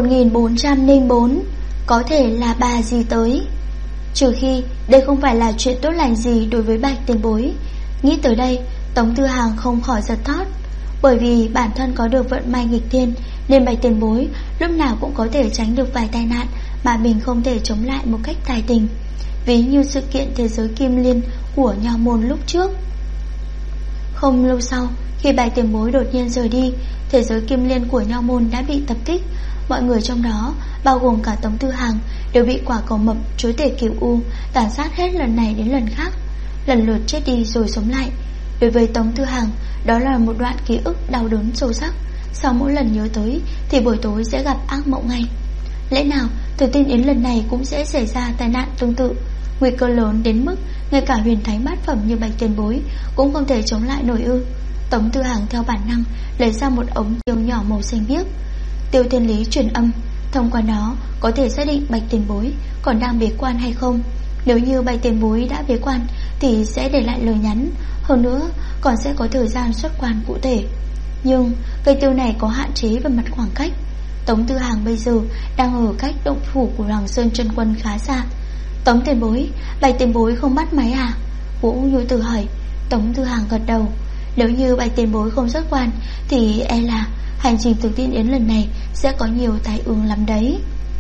1404. Có thể là bà gì tới, trừ khi đây không phải là chuyện tốt lành gì đối với Bạch Tiền Bối. Nghĩ tới đây, Tống Tư Hằng không khỏi giật thót. Bởi vì bản thân có được vận may nghịch thiên, nên Bạch Tiền Bối lúc nào cũng có thể tránh được vài tai nạn mà mình không thể chống lại một cách tài tình. Ví như sự kiện thế giới Kim Liên của Nho Môn lúc trước. Không lâu sau, khi Bạch Tiền Bối đột nhiên rời đi, thế giới Kim Liên của Nho Môn đã bị tập kích. Mọi người trong đó, bao gồm cả Tống Tư Hằng, đều bị quả cầu mập chúa tể Cửu U tàn sát hết lần này đến lần khác, lần lượt chết đi rồi sống lại. Đối với Tống Tư Hằng, đó là một đoạn ký ức đau đớn sâu sắc. Sau mỗi lần nhớ tới thì buổi tối sẽ gặp ác mộng ngay. Lẽ nào Thực Tiên Yến lần này cũng sẽ xảy ra tai nạn tương tự? Nguy cơ lớn đến mức ngay cả huyền thánh bát phẩm như Bạch Tiền Bối cũng không thể chống lại nổi ư? Tống Tư Hằng theo bản năng lấy ra một ống tiêu nhỏ màu xanh biếc. Tiêu Thiên Lý truyền âm, thông qua nó có thể xác định Bạch Tiền Bối còn đang bế quan hay không. Nếu như Bạch Tiền Bối đã bế quan thì sẽ để lại lời nhắn, hơn nữa còn sẽ có thời gian xuất quan cụ thể. Nhưng cây tiêu này có hạn chế về mặt khoảng cách. Tống Tư Hằng bây giờ đang ở cách động phủ của Hoàng Sơn Chân Quân khá xa. Tống Tiền Bối, Bạch Tiền Bối không bắt máy à? Vũ Như Tử hỏi. Tống Tư Hằng gật đầu. Nếu như Bạch Tiền Bối không xuất quan thì e là hành trình Thực Tiên Yến lần này sẽ có nhiều tai ương lắm đấy.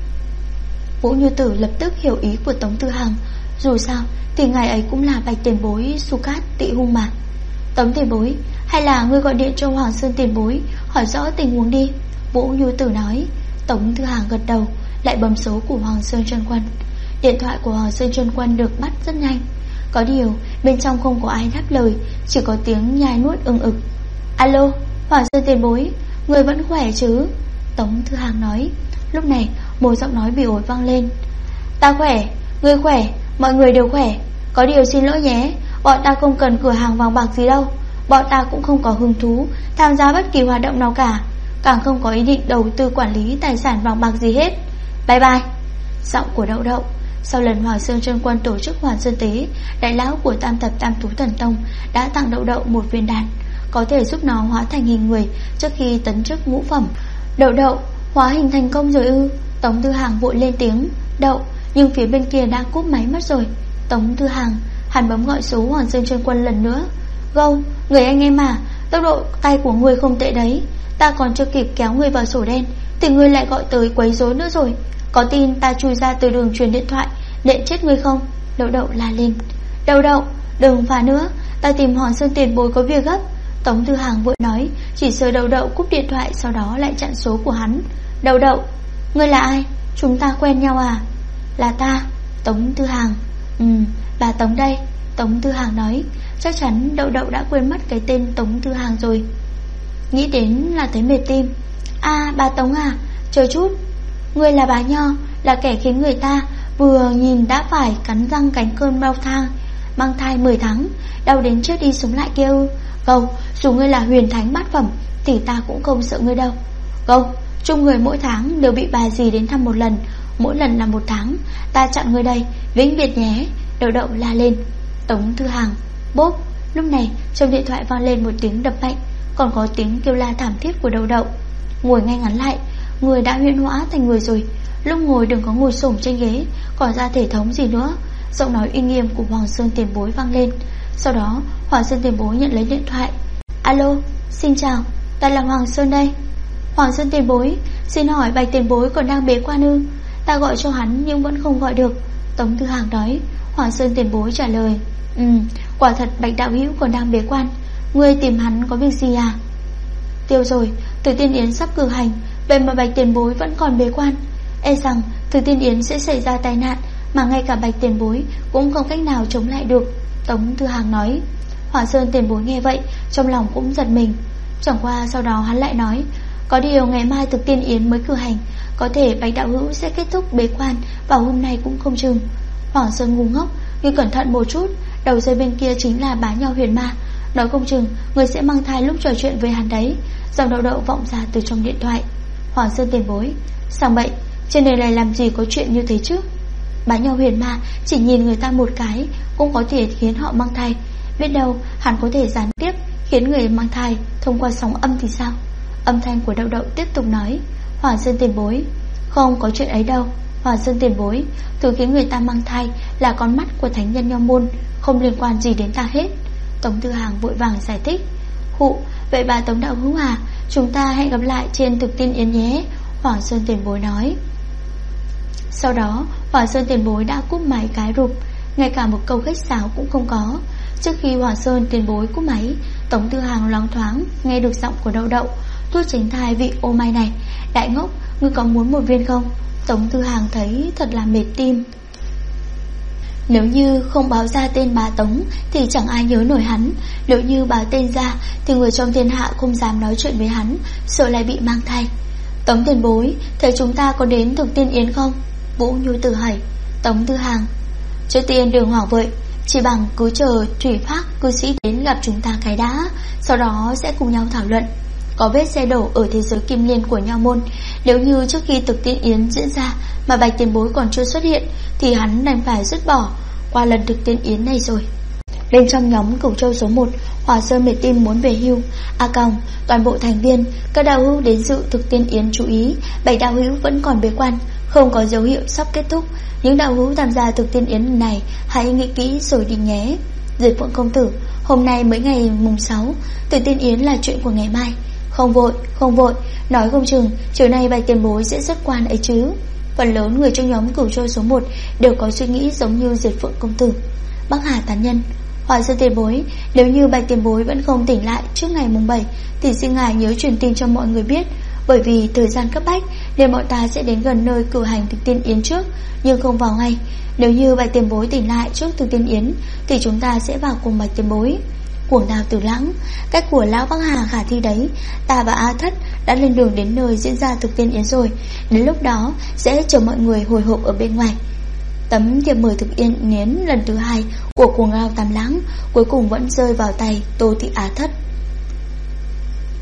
Vũ Như Tử lập tức hiểu ý của Tống Tư Hằng. Dù sao thì ngài ấy cũng là Bạch Tiền Bối Sucat Tị Hung mà. Tống Tiền Bối, hay là ngươi gọi điện cho Hoàng Sơn Tiền Bối hỏi rõ tình huống đi, Vũ Như Tử nói. Tống Tư Hằng gật đầu, lại bấm số của Hoàng Sơn Chân Quân. Điện thoại của Hoàng Sơn Chân Quân được bắt rất nhanh. Có điều bên trong không có ai đáp lời, chỉ có tiếng nhai nuốt ưng ực. Alo, Hoàng Sơn Tiền Bối, người vẫn khỏe chứ? Tống Tư Hằng nói. Lúc này một giọng nói bị ổi vang lên. Ta khỏe, ngươi khỏe, mọi người đều khỏe. Có điều xin lỗi nhé, bọn ta không cần cửa hàng vàng bạc gì đâu. Bọn ta cũng không có hứng thú tham gia bất kỳ hoạt động nào cả, càng không có ý định đầu tư quản lý tài sản vàng bạc gì hết. Bye bye. Giọng của Đậu Đậu Sau lần Hoàng Sơn Chân Quân tổ chức Hoàn Sơn Tế, đại lão của Tam Thập Tam Tú Thần Tông đã tặng Đậu Đậu một viên đan, có thể giúp nó hóa thành hình người trước khi tấn chức ngũ phẩm. Đậu Đậu, hóa hình thành công rồi ư? Tống Tư Hàng vội lên tiếng. Đậu, nhưng phía bên kia đã cúp máy mất rồi. Tống Tư Hàng, hắn bấm gọi số Hoàng Sơn Chân Quân lần nữa. Gâu, người anh em à, tốc độ tay của người không tệ đấy. Ta còn chưa kịp kéo người vào sổ đen thì người lại gọi tới quấy rối nữa rồi. Có tin ta chui ra từ đường truyền điện thoại nện chết người không? Đậu Đậu la lên. Đậu Đậu, đừng phá nữa, ta tìm Hoàng Sơn tiền bối có việc gấp. Tống Tư Hàng vội nói, chỉ sợ Đậu Đậu cúp điện thoại, sau đó lại chặn số của hắn. Đậu Đậu, ngươi là ai? Chúng ta quen nhau à? Là ta, Tống Tư Hàng. Bà Tống đây. Tống Tư Hàng nói. Chắc chắn Đậu Đậu đã quên mất cái tên Tống Tư Hàng rồi. Nghĩ đến là thấy mệt tim. À, bà Tống à, chờ chút. Ngươi là bà Nho, là kẻ khiến người ta vừa nhìn đã phải cắn răng cánh cơn đau thang, mang thai 10 tháng, đau đến chết đi sống lại kia ư? Gâu, dù ngươi là huyền thánh bát phẩm thì ta cũng không sợ ngươi đâu. Gâu, chung người mỗi tháng đều bị bà dì đến thăm một lần, mỗi lần là 1 tháng. Ta chặn ngươi đây, vĩnh biệt nhé. Đậu Đậu la lên. Tống Tư Hàng. Bốp. Lúc này trong điện thoại vang lên một tiếng đập mạnh, còn có tiếng kêu la thảm thiết của Đậu Đậu. Ngồi ngay ngắn lại, người đã huyễn hóa thành người rồi. Lúc ngồi đừng có ngồi xổm trên ghế, còn ra thể thống gì nữa. Giọng nói uy nghiêm của Hoàng Sơn tiền bối vang lên. Sau đó Hoàng Sơn tiền bối nhận lấy điện thoại. Alo, xin chào, ta là Hoàng Sơn đây. Hoàng Sơn tiền bối, xin hỏi Bạch tiền bối còn đang bế quan ư? Ta gọi cho hắn nhưng vẫn không gọi được. Tống Tư Hàng nói. Hoàng Sơn tiền bối trả lời. Quả thật Bạch đạo hữu còn đang bế quan. Ngươi tìm hắn có việc gì à? Tiêu rồi, Tử Tiên Yến sắp cử hành, vậy mà Bạch tiền bối vẫn còn bế quan. E rằng Tử Tiên Yến sẽ xảy ra tai nạn, mà ngay cả Bạch tiền bối cũng không cách nào chống lại được. Tống Tư Hàng nói. Hoàng Sơn tiền bối nghe vậy, trong lòng cũng giật mình. Chẳng qua sau đó hắn lại nói, có điều ngày mai Tử Tiên Yến mới cử hành, có thể Bạch đạo hữu sẽ kết thúc bế quan vào hôm nay cũng không chừng. Hoàng Sơn ngu ngốc, nhưng cẩn thận một chút, đầu dây bên kia chính là bá Nho huyền ma, nói không chừng người sẽ mang thai lúc trò chuyện với hắn đấy. Giọng Đậu Đậu vọng ra từ trong điện thoại. Hoàng Sơn tiền bối, sang bậy, trên đời này làm gì có chuyện như thế chứ? Bá Nho huyền ma chỉ nhìn người ta một cái cũng có thể khiến họ mang thai. Biết đâu hắn có thể gián tiếp khiến người mang thai thông qua sóng âm thì sao? Âm thanh của Đậu Đậu tiếp tục nói. Hoàng Sơn tiền bối, không có chuyện ấy đâu. Hoàng Sơn tiền bối, thứ khiến người ta mang thai là con mắt của thánh nhân Nho môn, không liên quan gì đến ta hết. Tống Tư Hàng vội vàng giải thích. Hụ, vậy bà Tống đạo hữu à, chúng ta hẹn gặp lại trên Thực Tiên Yến nhé. Hoàng Sơn tiền bối nói. Sau đó Hoàng Sơn tiền bối đã cúp máy cái rụp, ngay cả một câu khách sáo cũng không có. Trước khi Hoàng Sơn tiền bối cúp máy, Tống Tư Hàng loáng thoáng nghe được giọng của Đậu Đậu. Thuốc tránh thai vị ô mai này, đại ngốc, ngươi có muốn một viên không? Tống Tư Hàng thấy thật là mệt tim. Nếu như không báo ra tên bà Tống thì chẳng ai nhớ nổi hắn. Nếu như báo tên ra thì người trong thiên hạ không dám nói chuyện với hắn, sợ lại bị mang thai. Tống tiền bối, thế chúng ta có đến Thực Tiên Yến không? Vũ Nhu Tử hỏi. Tống Tư Hàng. Trước tiên đừng hoảng vậy, chỉ bằng cứ chờ thủy phác cư sĩ đến gặp chúng ta cái đã, sau đó sẽ cùng nhau thảo luận. Có vết xe đổ ở thế giới kim liên của Nho môn, nếu như trước khi Thực Tiên Yến diễn ra mà Bạch tiền bối còn chưa xuất hiện thì hắn đành phải dứt bỏ qua lần Thực Tiên Yến này rồi. Bên trong nhóm Cửu Châu số 1, Hòa Sơn mệt tim muốn về hưu. Toàn bộ thành viên, các đạo hữu đến dự Thực Tiên Yến chú ý, 7 đạo hữu vẫn còn bế quan, không có dấu hiệu sắp kết thúc. Những đạo hữu tham gia Thực Tiên Yến này hãy nghĩ kỹ rồi đi nhé. Diệp Phượng công tử, hôm nay mới ngày mùng 6, Thực Tiên Yến là chuyện của ngày mai. Không vội, nói không chừng chiều nay Bạch tiền bối sẽ xuất quan ấy chứ. Phần lớn người trong nhóm Cửu Châu số 1 đều có suy nghĩ giống như Diệp Phượng công tử. Bắc Hà tán nhân. Hoàng Sơn tiền bối, nếu như Bạch tiền bối vẫn không tỉnh lại trước ngày mùng 7 thì xin ngài nhớ truyền tin cho mọi người biết, bởi vì thời gian cấp bách nên bọn ta sẽ đến gần nơi cử hành Thực Tiên Yến trước, nhưng không vào ngay. Nếu như Bạch tiền bối tỉnh lại trước Thực Tiên Yến thì chúng ta sẽ vào cùng Bạch tiền bối. Cuồng đào Tử Lãng, cách của lão Bắc Hà khả thi đấy. Ta và A Thất đã lên đường đến nơi diễn ra Thực Tiên Yến rồi, đến lúc đó sẽ chờ mọi người hồi hộp ở bên ngoài. Tấm thiệp mời Thực Tiên Yến lần thứ 2 của Cuồng đào Tam Lãng cuối cùng vẫn rơi vào tay Tô Thị A Thất.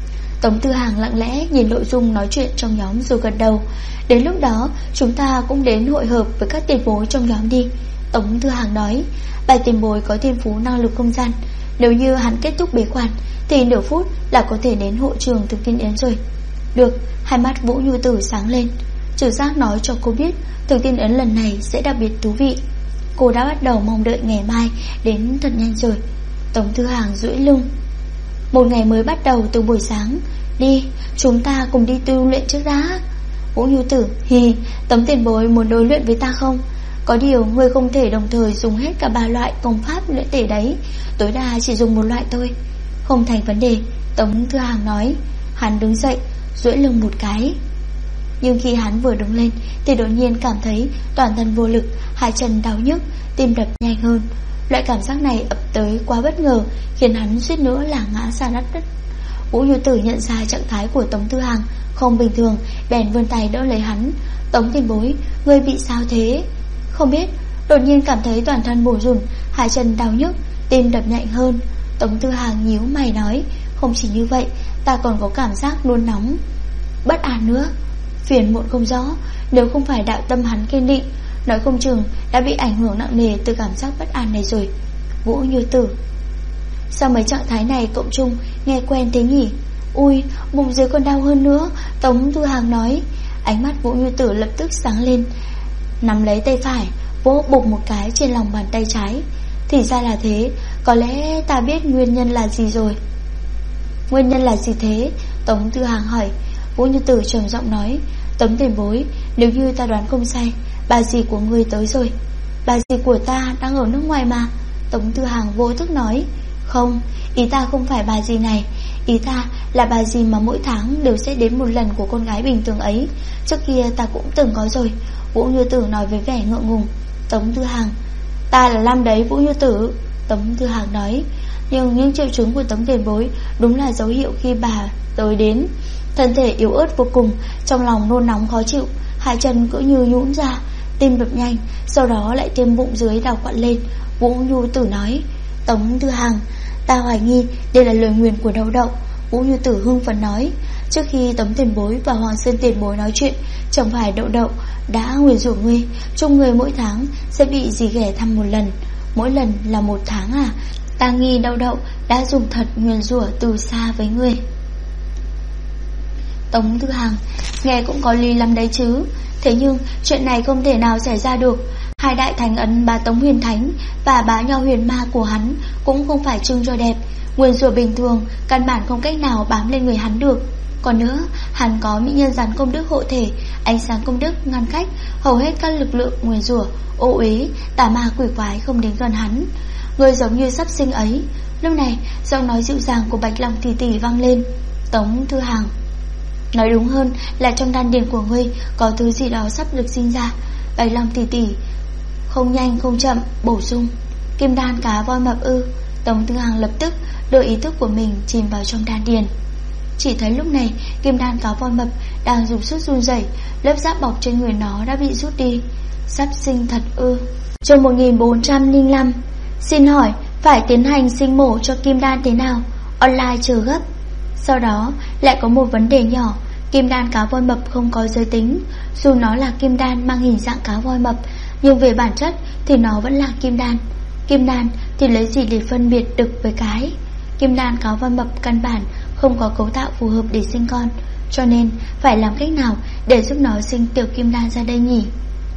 Tống Tư Hàng lặng lẽ nhìn nội dung nói chuyện trong nhóm rồi gật đầu. Đến lúc đó chúng ta cũng đến hội hợp với các tiền bối trong nhóm đi. Tống Tư Hàng nói, bài tiền bối có thiên phú năng lực không gian. Nếu như hắn kết thúc bế quan thì nửa phút là có thể đến hội trường Thực Tiên Yến rồi. Được. Hai mắt Vũ Nhu Tử sáng lên. Trừ giác nói cho cô biết Thực Tiên Yến lần này sẽ đặc biệt thú vị. Cô đã bắt đầu mong đợi ngày mai đến thật nhanh rồi. Tống Tư Hàng duỗi lưng. Một ngày mới bắt đầu từ buổi sáng. Đi, chúng ta cùng đi tu luyện trước đã. Vũ Nhu Tử, Tống tiền bối muốn đối luyện với ta không? Có điều ngươi không thể đồng thời dùng hết cả 3 loại công pháp luyện thể đấy. Tối đa chỉ dùng một loại thôi. Không thành vấn đề, Tống Tư Hàng nói. Hắn đứng dậy, duỗi lưng một cái. Nhưng khi hắn vừa đứng lên thì đột nhiên cảm thấy toàn thân vô lực, hai chân đau nhức, tim đập nhanh hơn. Loại cảm giác này ập tới quá bất ngờ, khiến hắn suýt nữa là ngã ra đất. Vũ Nhu Tử nhận ra trạng thái của Tống Tư Hàng không bình thường, bèn vươn tay đỡ lấy hắn. Tống tiền bối, ngươi bị sao thế? Không biết, đột nhiên cảm thấy toàn thân bủn rủn, hai chân đau nhức, tim đập nhanh hơn. Tống Tư Hàng nhíu mày nói, không chỉ như vậy, ta còn có cảm giác luôn nóng, bất an nữa, phiền muộn không rõ. Nếu không phải đạo tâm hắn kiên định, nói không chừng đã bị ảnh hưởng nặng nề từ cảm giác bất an này rồi. Vũ Nhu Tử, sao mấy trạng thái này cộng chung nghe quen thế nhỉ? Ui, bụng dưới còn đau hơn nữa. Tống Tư Hàng nói. Ánh mắt Vũ Nhu Tử lập tức sáng lên, nắm lấy tay phải, vỗ bục một cái trên lòng bàn tay trái. Thì ra là thế, có lẽ ta biết nguyên nhân là gì rồi. Nguyên nhân là gì thế? Tống Tư Hàng hỏi. Vũ Nhu Tử trầm giọng nói, Tống tiền bối, nếu như ta đoán không sai, bà dì của ngươi tới rồi. Bà dì của ta đang ở nước ngoài mà. Tống Tư Hàng vô thức nói. Không, ý ta không phải bà dì này. Ý ta là bà dì mà mỗi tháng đều sẽ đến một lần của con gái bình thường ấy. Trước kia ta cũng từng có rồi. Vũ Nhu Tử nói với vẻ ngượng ngùng. Tống Tư Hàng, ta là Lam đấy Vũ Nhu Tử. Tống Tư Hàng nói. Nhưng những triệu chứng của Tống tiền bối đúng là dấu hiệu khi bà tới đến. Thân thể yếu ớt vô cùng, trong lòng nôn nóng khó chịu, hai chân cứ như nhũn ra, tim đập nhanh, sau đó lại thêm bụng dưới đau quặn lên. Vũ Nhu Tử nói. Tống Tư Hàng, ta hoài nghi đây là lời nguyền của đậu đậu. Vũ Nhu Tử hưng phấn nói. Trước khi Tống tiền bối và Hoàng Sơn tiền bối nói chuyện, chẳng phải đậu đậu đã nguyền rủa ngươi, chung người mỗi tháng sẽ bị dì ghẻ thăm một lần, mỗi lần là 1 tháng à? Ta nghi đậu đậu đã dùng thật nguyền rủa từ xa với ngươi. Tống Tư Hàng, nghe cũng có lý lắm đấy chứ. Thế nhưng chuyện này không thể nào xảy ra được. Hai đại thánh ấn bá Tống Huyền Thánh và bá Nho Huyền Ma của hắn cũng không phải trưng cho đẹp. Nguyền rủa bình thường căn bản không cách nào bám lên người hắn được. Còn nữa, hắn có mỹ nhân rắn công đức hộ thể, ánh sáng công đức ngăn cách, hầu hết các lực lượng nguyền rủa, ô uế, tà ma quỷ quái không đến gần hắn. Người giống như sắp sinh ấy. Lúc này, giọng nói dịu dàng của Bạch Long tỷ tỷ vang lên. Tống Tư Hàng, nói đúng hơn là trong đan điền của ngươi có thứ gì đó sắp được sinh ra. Bạch Long tỷ tỷ không nhanh không chậm bổ sung. Kim đan cá voi mập ư? Tống Tư Hàng lập tức đưa ý thức của mình chìm vào trong đan điền. Chỉ thấy lúc này kim đan cá voi mập đang dùng sức run rẩy, lớp giáp bọc trên người nó đã bị rút đi. Sắp sinh thật ư? Chương 1405. Xin hỏi phải tiến hành sinh mổ cho kim đan thế nào? Online chờ gấp. Sau đó lại có một vấn đề nhỏ. Kim đan cá voi mập không có giới tính. Dù nó là kim đan mang hình dạng cá voi mập, nhưng về bản chất thì nó vẫn là kim đan. Kim đan thì lấy gì để phân biệt được với cái? Kim đan cá voi mập căn bản không có cấu tạo phù hợp để sinh con, cho nên phải làm cách nào để giúp nó sinh tiểu kim đan ra đây nhỉ?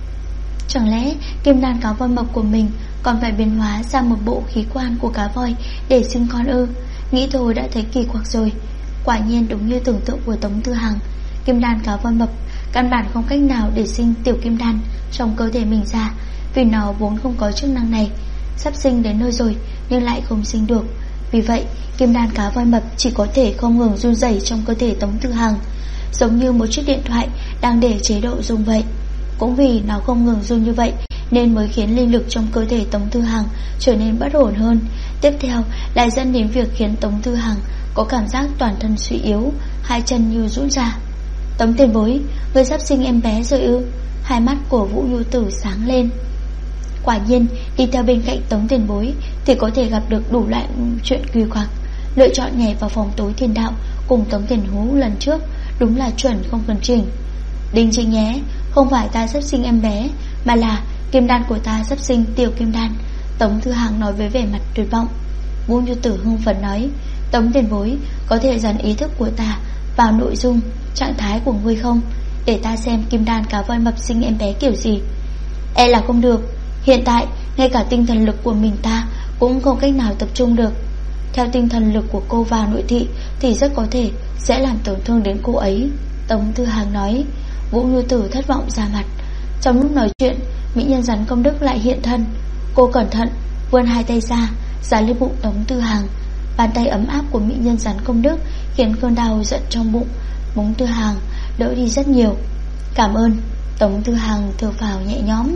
Chẳng lẽ kim đan cá voi mập của mình còn phải biến hóa ra một bộ khí quan của cá voi để sinh con ư? Nghĩ thôi đã thấy kỳ quặc rồi. Quả nhiên đúng như tưởng tượng của Tống Tư Hàng, kim đan cá voi mập căn bản không cách nào để sinh tiểu kim đan trong cơ thể mình ra, vì nó vốn không có chức năng này. Sắp sinh đến nơi rồi nhưng lại không sinh được. Vì vậy kim đan cá voi mập chỉ có thể không ngừng run rẩy trong cơ thể Tống Tư Hàng, giống như một chiếc điện thoại đang để chế độ rung vậy. Cũng vì nó không ngừng run như vậy nên mới khiến linh lực trong cơ thể Tống Tư Hàng trở nên bất ổn hơn. Tiếp theo lại dẫn đến việc khiến Tống Tư Hàng có cảm giác toàn thân suy yếu, hai chân như rũn ra. Tống tiền bối, người sắp sinh em bé rồi ư? Hai mắt của Vũ Nhu Tử sáng lên. Quả nhiên đi theo bên cạnh Tống tiền bối thì có thể gặp được đủ loại chuyện kỳ quặc. lựa chọn nhảy vào phòng tối thiên đạo cùng Tống Tiền Hú lần trước đúng là chuẩn không cần chỉnh. Đinh Trinh nhé, không phải ta sắp sinh em bé, mà là kim đan của ta sắp sinh tiểu kim đan. Tống Thư Hàng nói với vẻ mặt tuyệt vọng. Vũ Như Tử hưng phấn nói, Tống tiền bối, có thể dần ý thức của ta vào nội dung trạng thái của ngươi không, để ta xem kim đan cá voi mập sinh em bé kiểu gì. E là không được. Hiện tại ngay cả tinh thần lực của mình ta cũng không cách nào tập trung được. Theo tinh thần lực của cô vào nội thị thì rất có thể sẽ làm tổn thương đến cô ấy, Tống Thư Hàng nói. Vũ Như Tử thất vọng ra mặt. Trong lúc nói chuyện, mỹ nhân rắn công đức lại hiện thân. Cô cẩn thận vươn hai tay ra, dán lên bụng Tống Thư Hàng. Bàn tay ấm áp của mỹ nhân rắn công đức khiến cơn đau giận trong bụng Tống Thư Hàng đỡ đi rất nhiều. Cảm ơn. Tống Thư Hàng thở phào nhẹ nhõm.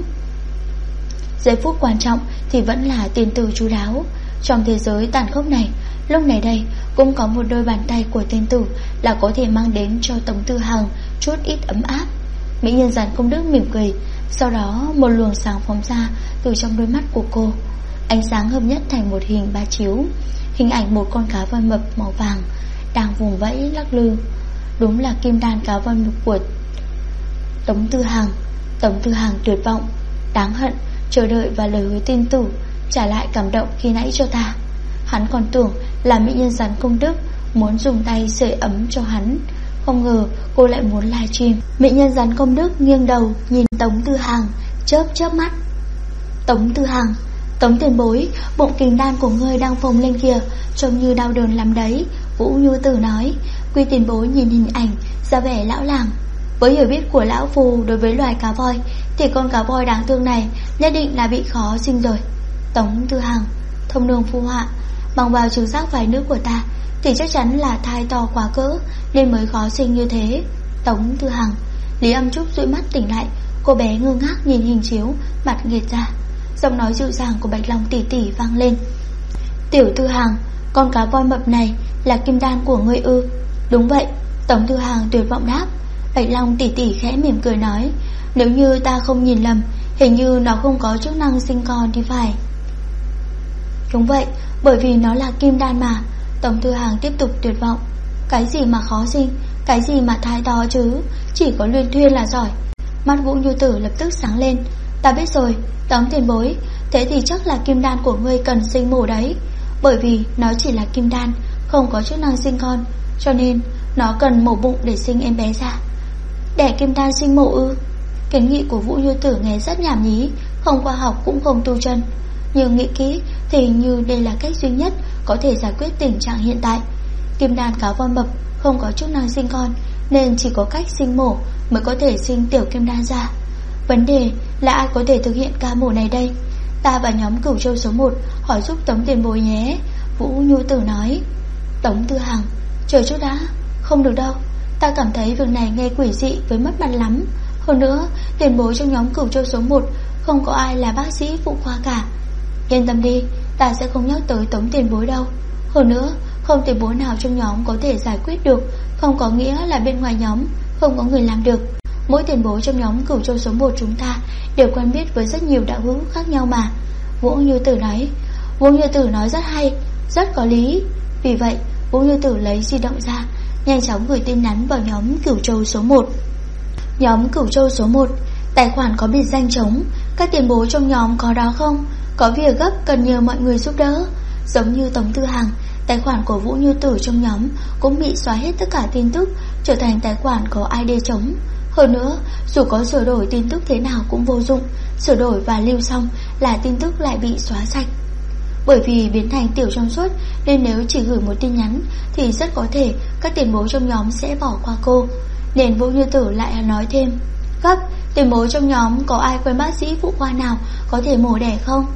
Giây phút quan trọng thì vẫn là tiền tử chú đáo. Trong thế giới tàn khốc này, lúc này đây cũng có một đôi bàn tay của tiền tử là có thể mang đến cho Tống Thư Hàng chút ít ấm áp. Mỹ nhân rắn công đức mỉm cười. Sau đó một luồng sáng phóng ra từ trong đôi mắt của cô. Ánh sáng hợp nhất thành một hình ba chiếu. Hình ảnh một con cá voi mập màu vàng đang vùng vẫy lắc lư. Đúng là kim đan cá voi mập của Tống Thư Hàng. Tống Thư Hàng tuyệt vọng, đáng hận, chờ đợi và lời hứa tin tử trả lại cảm động khi nãy cho ta. Hắn còn tưởng là mỹ nhân rắn công đức muốn dùng tay sưởi ấm cho hắn, không ngờ cô lại muốn livestream. Mỹ nhân rắn công đức nghiêng đầu nhìn Tống Thư Hàng, chớp mắt. Tống Thư Hàng, Tống tiền bối, bụng kim đan của ngươi đang phồng lên kìa, trông như đau đớn lắm đấy. Vũ Như Tử nói. Quy tiền bối nhìn hình ảnh ra vẻ lão làng. Với hiểu biết của lão phù đối với loài cá voi thì con cá voi đáng thương này nhất định là bị khó sinh rồi. Tống Thư Hàng, thông nương phu họa, bằng vào chứng giác vài nước của ta thì chắc chắn là thai to quá cỡ nên mới khó sinh như thế. Tống Thư Hàng. Lý Âm Trúc dụi mắt tỉnh lại. Cô bé ngơ ngác nhìn hình chiếu, mặt nghệt ra. Giọng nói dịu dàng của Bạch Long tỷ tỷ vang lên. Tiểu Thư Hàng, con cá voi mập này là kim đan của ngươi ư? Đúng vậy. Tống Thư Hàng tuyệt vọng đáp. Bạch Long tỷ tỷ khẽ mỉm cười nói, nếu như ta không nhìn lầm, hình như nó không có chức năng sinh con thì phải. Đúng vậy, bởi vì nó là kim đan mà. Tống Thư Hàng tiếp tục tuyệt vọng. Cái gì mà khó sinh, cái gì mà thai to chứ, chỉ có Luyện Thuyên là giỏi. Mắt Vũ Như Tử lập tức sáng lên. Ta biết rồi, Tống tiền bối, thế thì chắc là kim đan của ngươi cần sinh mổ đấy. Bởi vì nó chỉ là kim đan, không có chức năng sinh con, cho nên nó cần mổ bụng để sinh em bé ra. Đẻ kim đan sinh mổ ư? Kiến nghị của Vũ Như Tử nghe rất nhảm nhí, không khoa học cũng không tu chân. Nhưng nghĩ kỹ thì hình như đây là cách duy nhất có thể giải quyết tình trạng hiện tại. Kim đan cá voi mập không có chức năng sinh con, nên chỉ có cách sinh mổ mới có thể sinh tiểu kim đan ra. Vấn đề là ai có thể thực hiện ca mổ này đây? Ta và nhóm Cửu Châu số 1 hỏi giúp Tống tiền bối nhé, Vũ Như Tử nói. Tống Thư Hàng, chờ chút đã. Không được đâu, ta cảm thấy việc này nghe quỷ dị với mất mặt lắm. Hơn nữa, tiền bối trong nhóm Cửu Châu số 1 không có ai là bác sĩ phụ khoa cả. Yên tâm đi, ta sẽ không nhắc tới Tống tiền bối đâu. Hơn nữa, không tiền bối nào trong nhóm có thể giải quyết được, không có nghĩa là bên ngoài nhóm không có người làm được. Mỗi tiền bối trong nhóm Cửu Châu số 1 chúng ta đều quen biết với rất nhiều đạo hữu khác nhau mà, Vũ Như Tử nói. Vũ Như Tử nói rất hay, rất có lý. Vì vậy Vũ Như Tử lấy di động ra, nhanh chóng gửi tin nhắn vào nhóm Cửu Châu số 1. Nhóm Cửu Châu số 1, tài khoản có biệt danh trống. Các tiền bối trong nhóm có đó không? Có việc gấp cần nhờ mọi người giúp đỡ. Giống như Tống Thư Hàng, tài khoản của Vũ Như Tử trong nhóm cũng bị xóa hết tất cả tin tức, trở thành tài khoản có ID trống. Hơn nữa, dù có sửa đổi tin tức thế nào cũng vô dụng, sửa đổi và lưu xong là tin tức lại bị xóa sạch. Bởi vì biến thành tiểu trong suốt nên nếu chỉ gửi một tin nhắn thì rất có thể các tiền bối trong nhóm sẽ bỏ qua cô. Nên Vũ Như Tử lại nói thêm, gấp, tiền bối trong nhóm có ai quen bác sĩ phụ khoa nào có thể mổ đẻ không?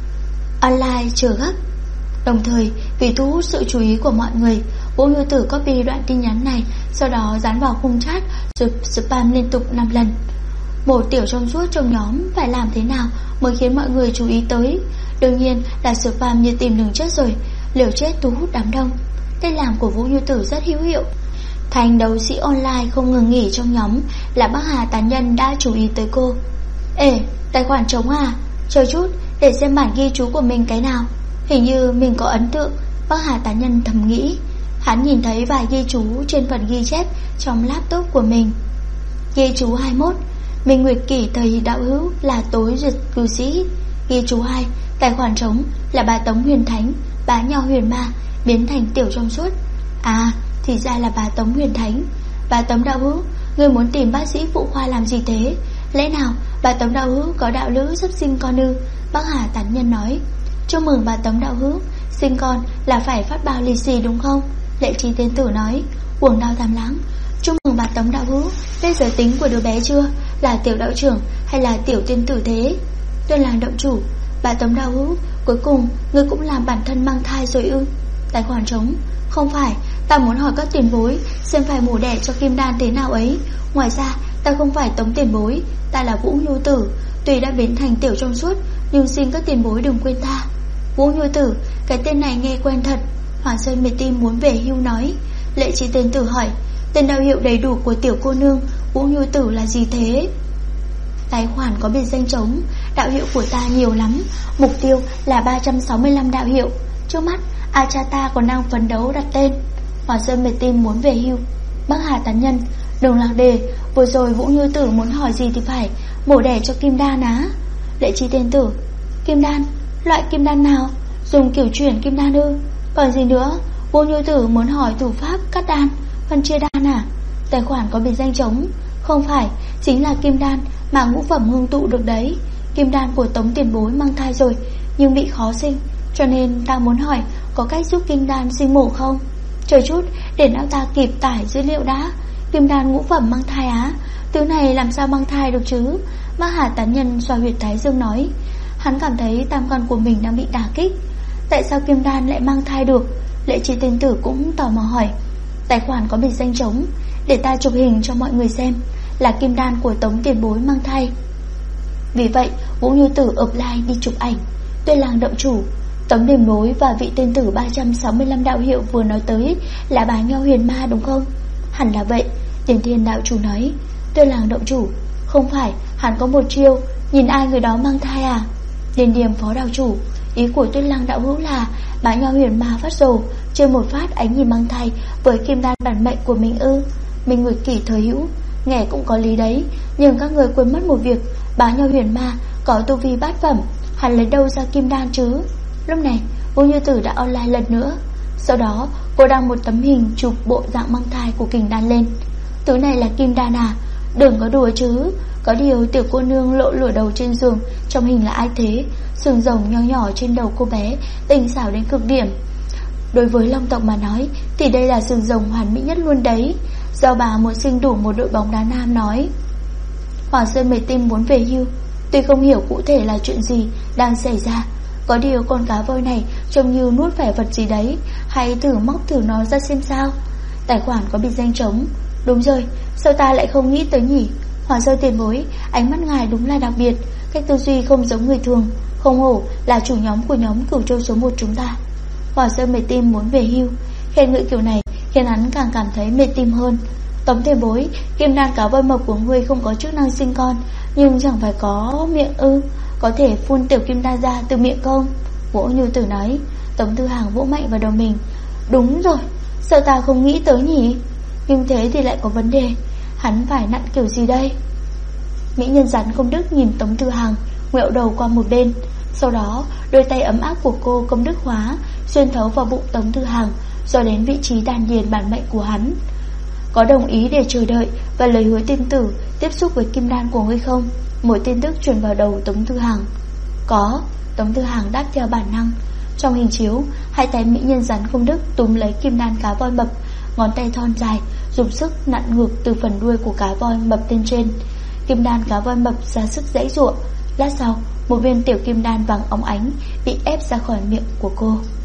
Online chờ gấp. Đồng thời vì thu hút sự chú ý của mọi người, Vũ Như Tử copy đoạn tin nhắn này, sau đó dán vào khung chat rồi spam liên tục 5 lần. Một tiểu trong suốt trong nhóm phải làm thế nào mới khiến mọi người chú ý tới? Đương nhiên là spam như tìm đường chết rồi, liều chết thu hút đám đông. Cách làm của Vũ Như Tử rất hữu hiệu. Thành đấu sĩ online không ngừng nghỉ trong nhóm là bác Hà tán nhân đã chú ý tới cô. Ê, tài khoản trống à? Chờ chút để xem bản ghi chú của mình cái nào. Hình như mình có ấn tượng Bắc Hà Tán Nhân thầm nghĩ. Hắn nhìn thấy vài ghi chú trên phần ghi chép trong laptop của mình. Ghi chú 21: Minh Nguyệt Kỷ thời đạo hữu là tối duyệt cư sĩ. Ghi chú 2: tài khoản trống là bà Tống Huyền Thánh, bá Nho Huyền Ma biến thành tiểu trong suốt. À, thì ra là bà Tống Huyền Thánh. Bà Tống đạo hữu, ngươi muốn tìm bác sĩ phụ khoa làm gì thế? Lẽ nào bà Tống đạo hữu có đạo lữ sắp sinh con ư? Bắc Hà Tán Nhân nói. Chúc mừng bà Tống đạo hữu, sinh con là phải phát bao lì xì đúng không? Lệ Trí Tiên Tử nói. Cuồng Đao Tham Lãng. Chúc mừng bà Tống đạo hữu, biết giới tính của đứa bé chưa? Là tiểu đạo trưởng hay là tiểu tiên tử thế? Tuyên Làng động chủ. Bà Tống đạo hữu, cuối cùng ngươi cũng làm bản thân mang thai rồi ư? Tài khoản trống. Không phải, ta muốn hỏi các tiền bối xem phải mổ đẻ cho Kim Đan thế nào ấy. Ngoài ra ta không phải Tống tiền bối, ta là Vũ Nhu Tử. Tuy đã biến thành tiểu trong suốt, nhưng xin các tiền bối đừng quên ta. Vũ Nhu Tử, cái tên này nghe quen thật. Hoàng Sơn Mệt Tim muốn về hưu nói. Lệ Trí Tiên Tử hỏi, tên đạo hiệu đầy đủ của tiểu cô nương Vũ Nhu Tử là gì thế? Tài khoản có biệt danh trống. Đạo hiệu của ta nhiều lắm, mục tiêu là 365 đạo hiệu. Trước mắt Achata còn đang phấn đấu đặt tên. Hoàng Sơn Mệt Tim muốn về hưu. Bắc Hà Tán Nhân, đừng lạc đề. Vừa rồi Vũ Như Tử muốn hỏi gì thì phải, mổ đẻ cho Kim Đan á? Lệ Trí Tiên Tử, Kim Đan? Loại Kim Đan nào? Dùng kiểu chuyển Kim Đan ư? Còn gì nữa? Vũ Như Tử muốn hỏi thủ pháp cắt đan, phân chia đan à? Tài khoản có biệt danh trống. Không phải, chính là Kim Đan mà ngũ phẩm ngưng tụ được đấy. Kim Đan của Tống tiền bối mang thai rồi, nhưng bị khó sinh, cho nên ta muốn hỏi có cách giúp Kim Đan sinh mổ không? Chờ chút, để não ta kịp tải dữ liệu đã. Kim Đan ngũ phẩm mang thai á? Thứ này làm sao mang thai được chứ? Bắc Hà Tán Nhân xoa huyệt thái dương nói. Hắn cảm thấy tam quan của mình đang bị đả kích. Tại sao Kim Đan lại mang thai được? Lệ Trí Tiên Tử cũng tò mò hỏi. Tài khoản có biệt danh trống. Để ta chụp hình cho mọi người xem. Là Kim Đan của Tống tiền bối mang thai. Vì vậy Vũ Như Tử offline đi chụp ảnh. Tuyên Làng động chủ, Tống tiền bối và vị tiên tử 365 đạo hiệu vừa nói tới là bà Nho Huyền Ma đúng không? Hẳn là vậy, Tiền Thiên đạo chủ nói. Tuyên Làng động chủ, không phải, hắn có một chiêu, nhìn ai người đó mang thai à? Điền Điềm phó đạo chủ, ý của Tuyên Làng đạo hữu là bà Nho Huyền Ma phát rồ, chơi một phát ánh nhìn mang thai với Kim Đan bản mệnh của mình ư? Minh Nguyệt Kỷ thời hữu, nghe cũng có lý đấy, nhưng các người quên mất một việc, bà Nho Huyền Ma có tu vi bát phẩm, hắn lấy đâu ra Kim Đan chứ? Lúc này Vũ Như Tử đã online lần nữa. Sau đó cô đăng một tấm hình chụp bộ dạng mang thai của Kình Đan lên. Thứ này là Kim Đan à? Đừng có đùa chứ. Có điều tiểu cô nương lộ lửa đầu trên giường trong hình là ai thế? Sừng rồng nho nhỏ trên đầu cô bé tinh xảo đến cực điểm. Đối với Long tộc mà nói thì đây là sừng rồng hoàn mỹ nhất luôn đấy. Do bà muốn sinh đủ một đội bóng đá nam nói. Hoàng Sơn Mệt Tim muốn về hưu. Tuy không hiểu cụ thể là chuyện gì đang xảy ra, có điều con cá voi này trông như nuốt phải vật gì đấy, hãy thử móc thử nó ra xem sao. Tài khoản có biệt danh trống. Đúng rồi, sao ta lại không nghĩ tới nhỉ? Hoàng Sơn tiền bối, ánh mắt ngài đúng là đặc biệt, cách tư duy không giống người thường, không hổ là chủ nhóm của nhóm Cửu Châu số 1 chúng ta. Hoàng Sơn Mệt Tim muốn về hưu. Khen ngợi kiểu này khiến hắn càng cảm thấy mệt tim hơn. Tống tiền bối, Kim Đan cá voi mập của ngươi không có chức năng sinh con, nhưng chẳng phải có miệng ư? Có thể phun tiểu Kim Đan ra từ miệng không? Vũ Như Tử nói. Tống Tư Hàng vỗ mạnh vào đầu mình. Đúng rồi, sao ta không nghĩ tới nhỉ? Nhưng thế thì lại có vấn đề. Hắn phải nặn kiểu gì đây? Mỹ nhân rắn Công Đức nhìn Tống Tư Hàng, ngẹo đầu qua một bên. Sau đó đôi tay ấm áp của cô Công Đức hóa xuyên thấu vào bụng Tống Tư Hàng, rồi đến vị trí đan điền bản mệnh của hắn. Có đồng ý để chờ đợi và lời hứa tiên tử tiếp xúc với Kim Đan của ngươi không? Một tin tức truyền vào đầu Tống Tư Hàng. Có. Tống Tư Hàng đáp theo bản năng. Trong hình chiếu, hai tay mỹ nhân rắn Công Đức túm lấy Kim Đan cá voi mập, ngón tay thon dài dùng sức nặn ngược từ phần đuôi của cá voi mập lên trên. Kim Đan cá voi mập ra sức giãy giụa. Lát sau, một viên tiểu Kim Đan vàng óng ánh bị ép ra khỏi miệng của cô.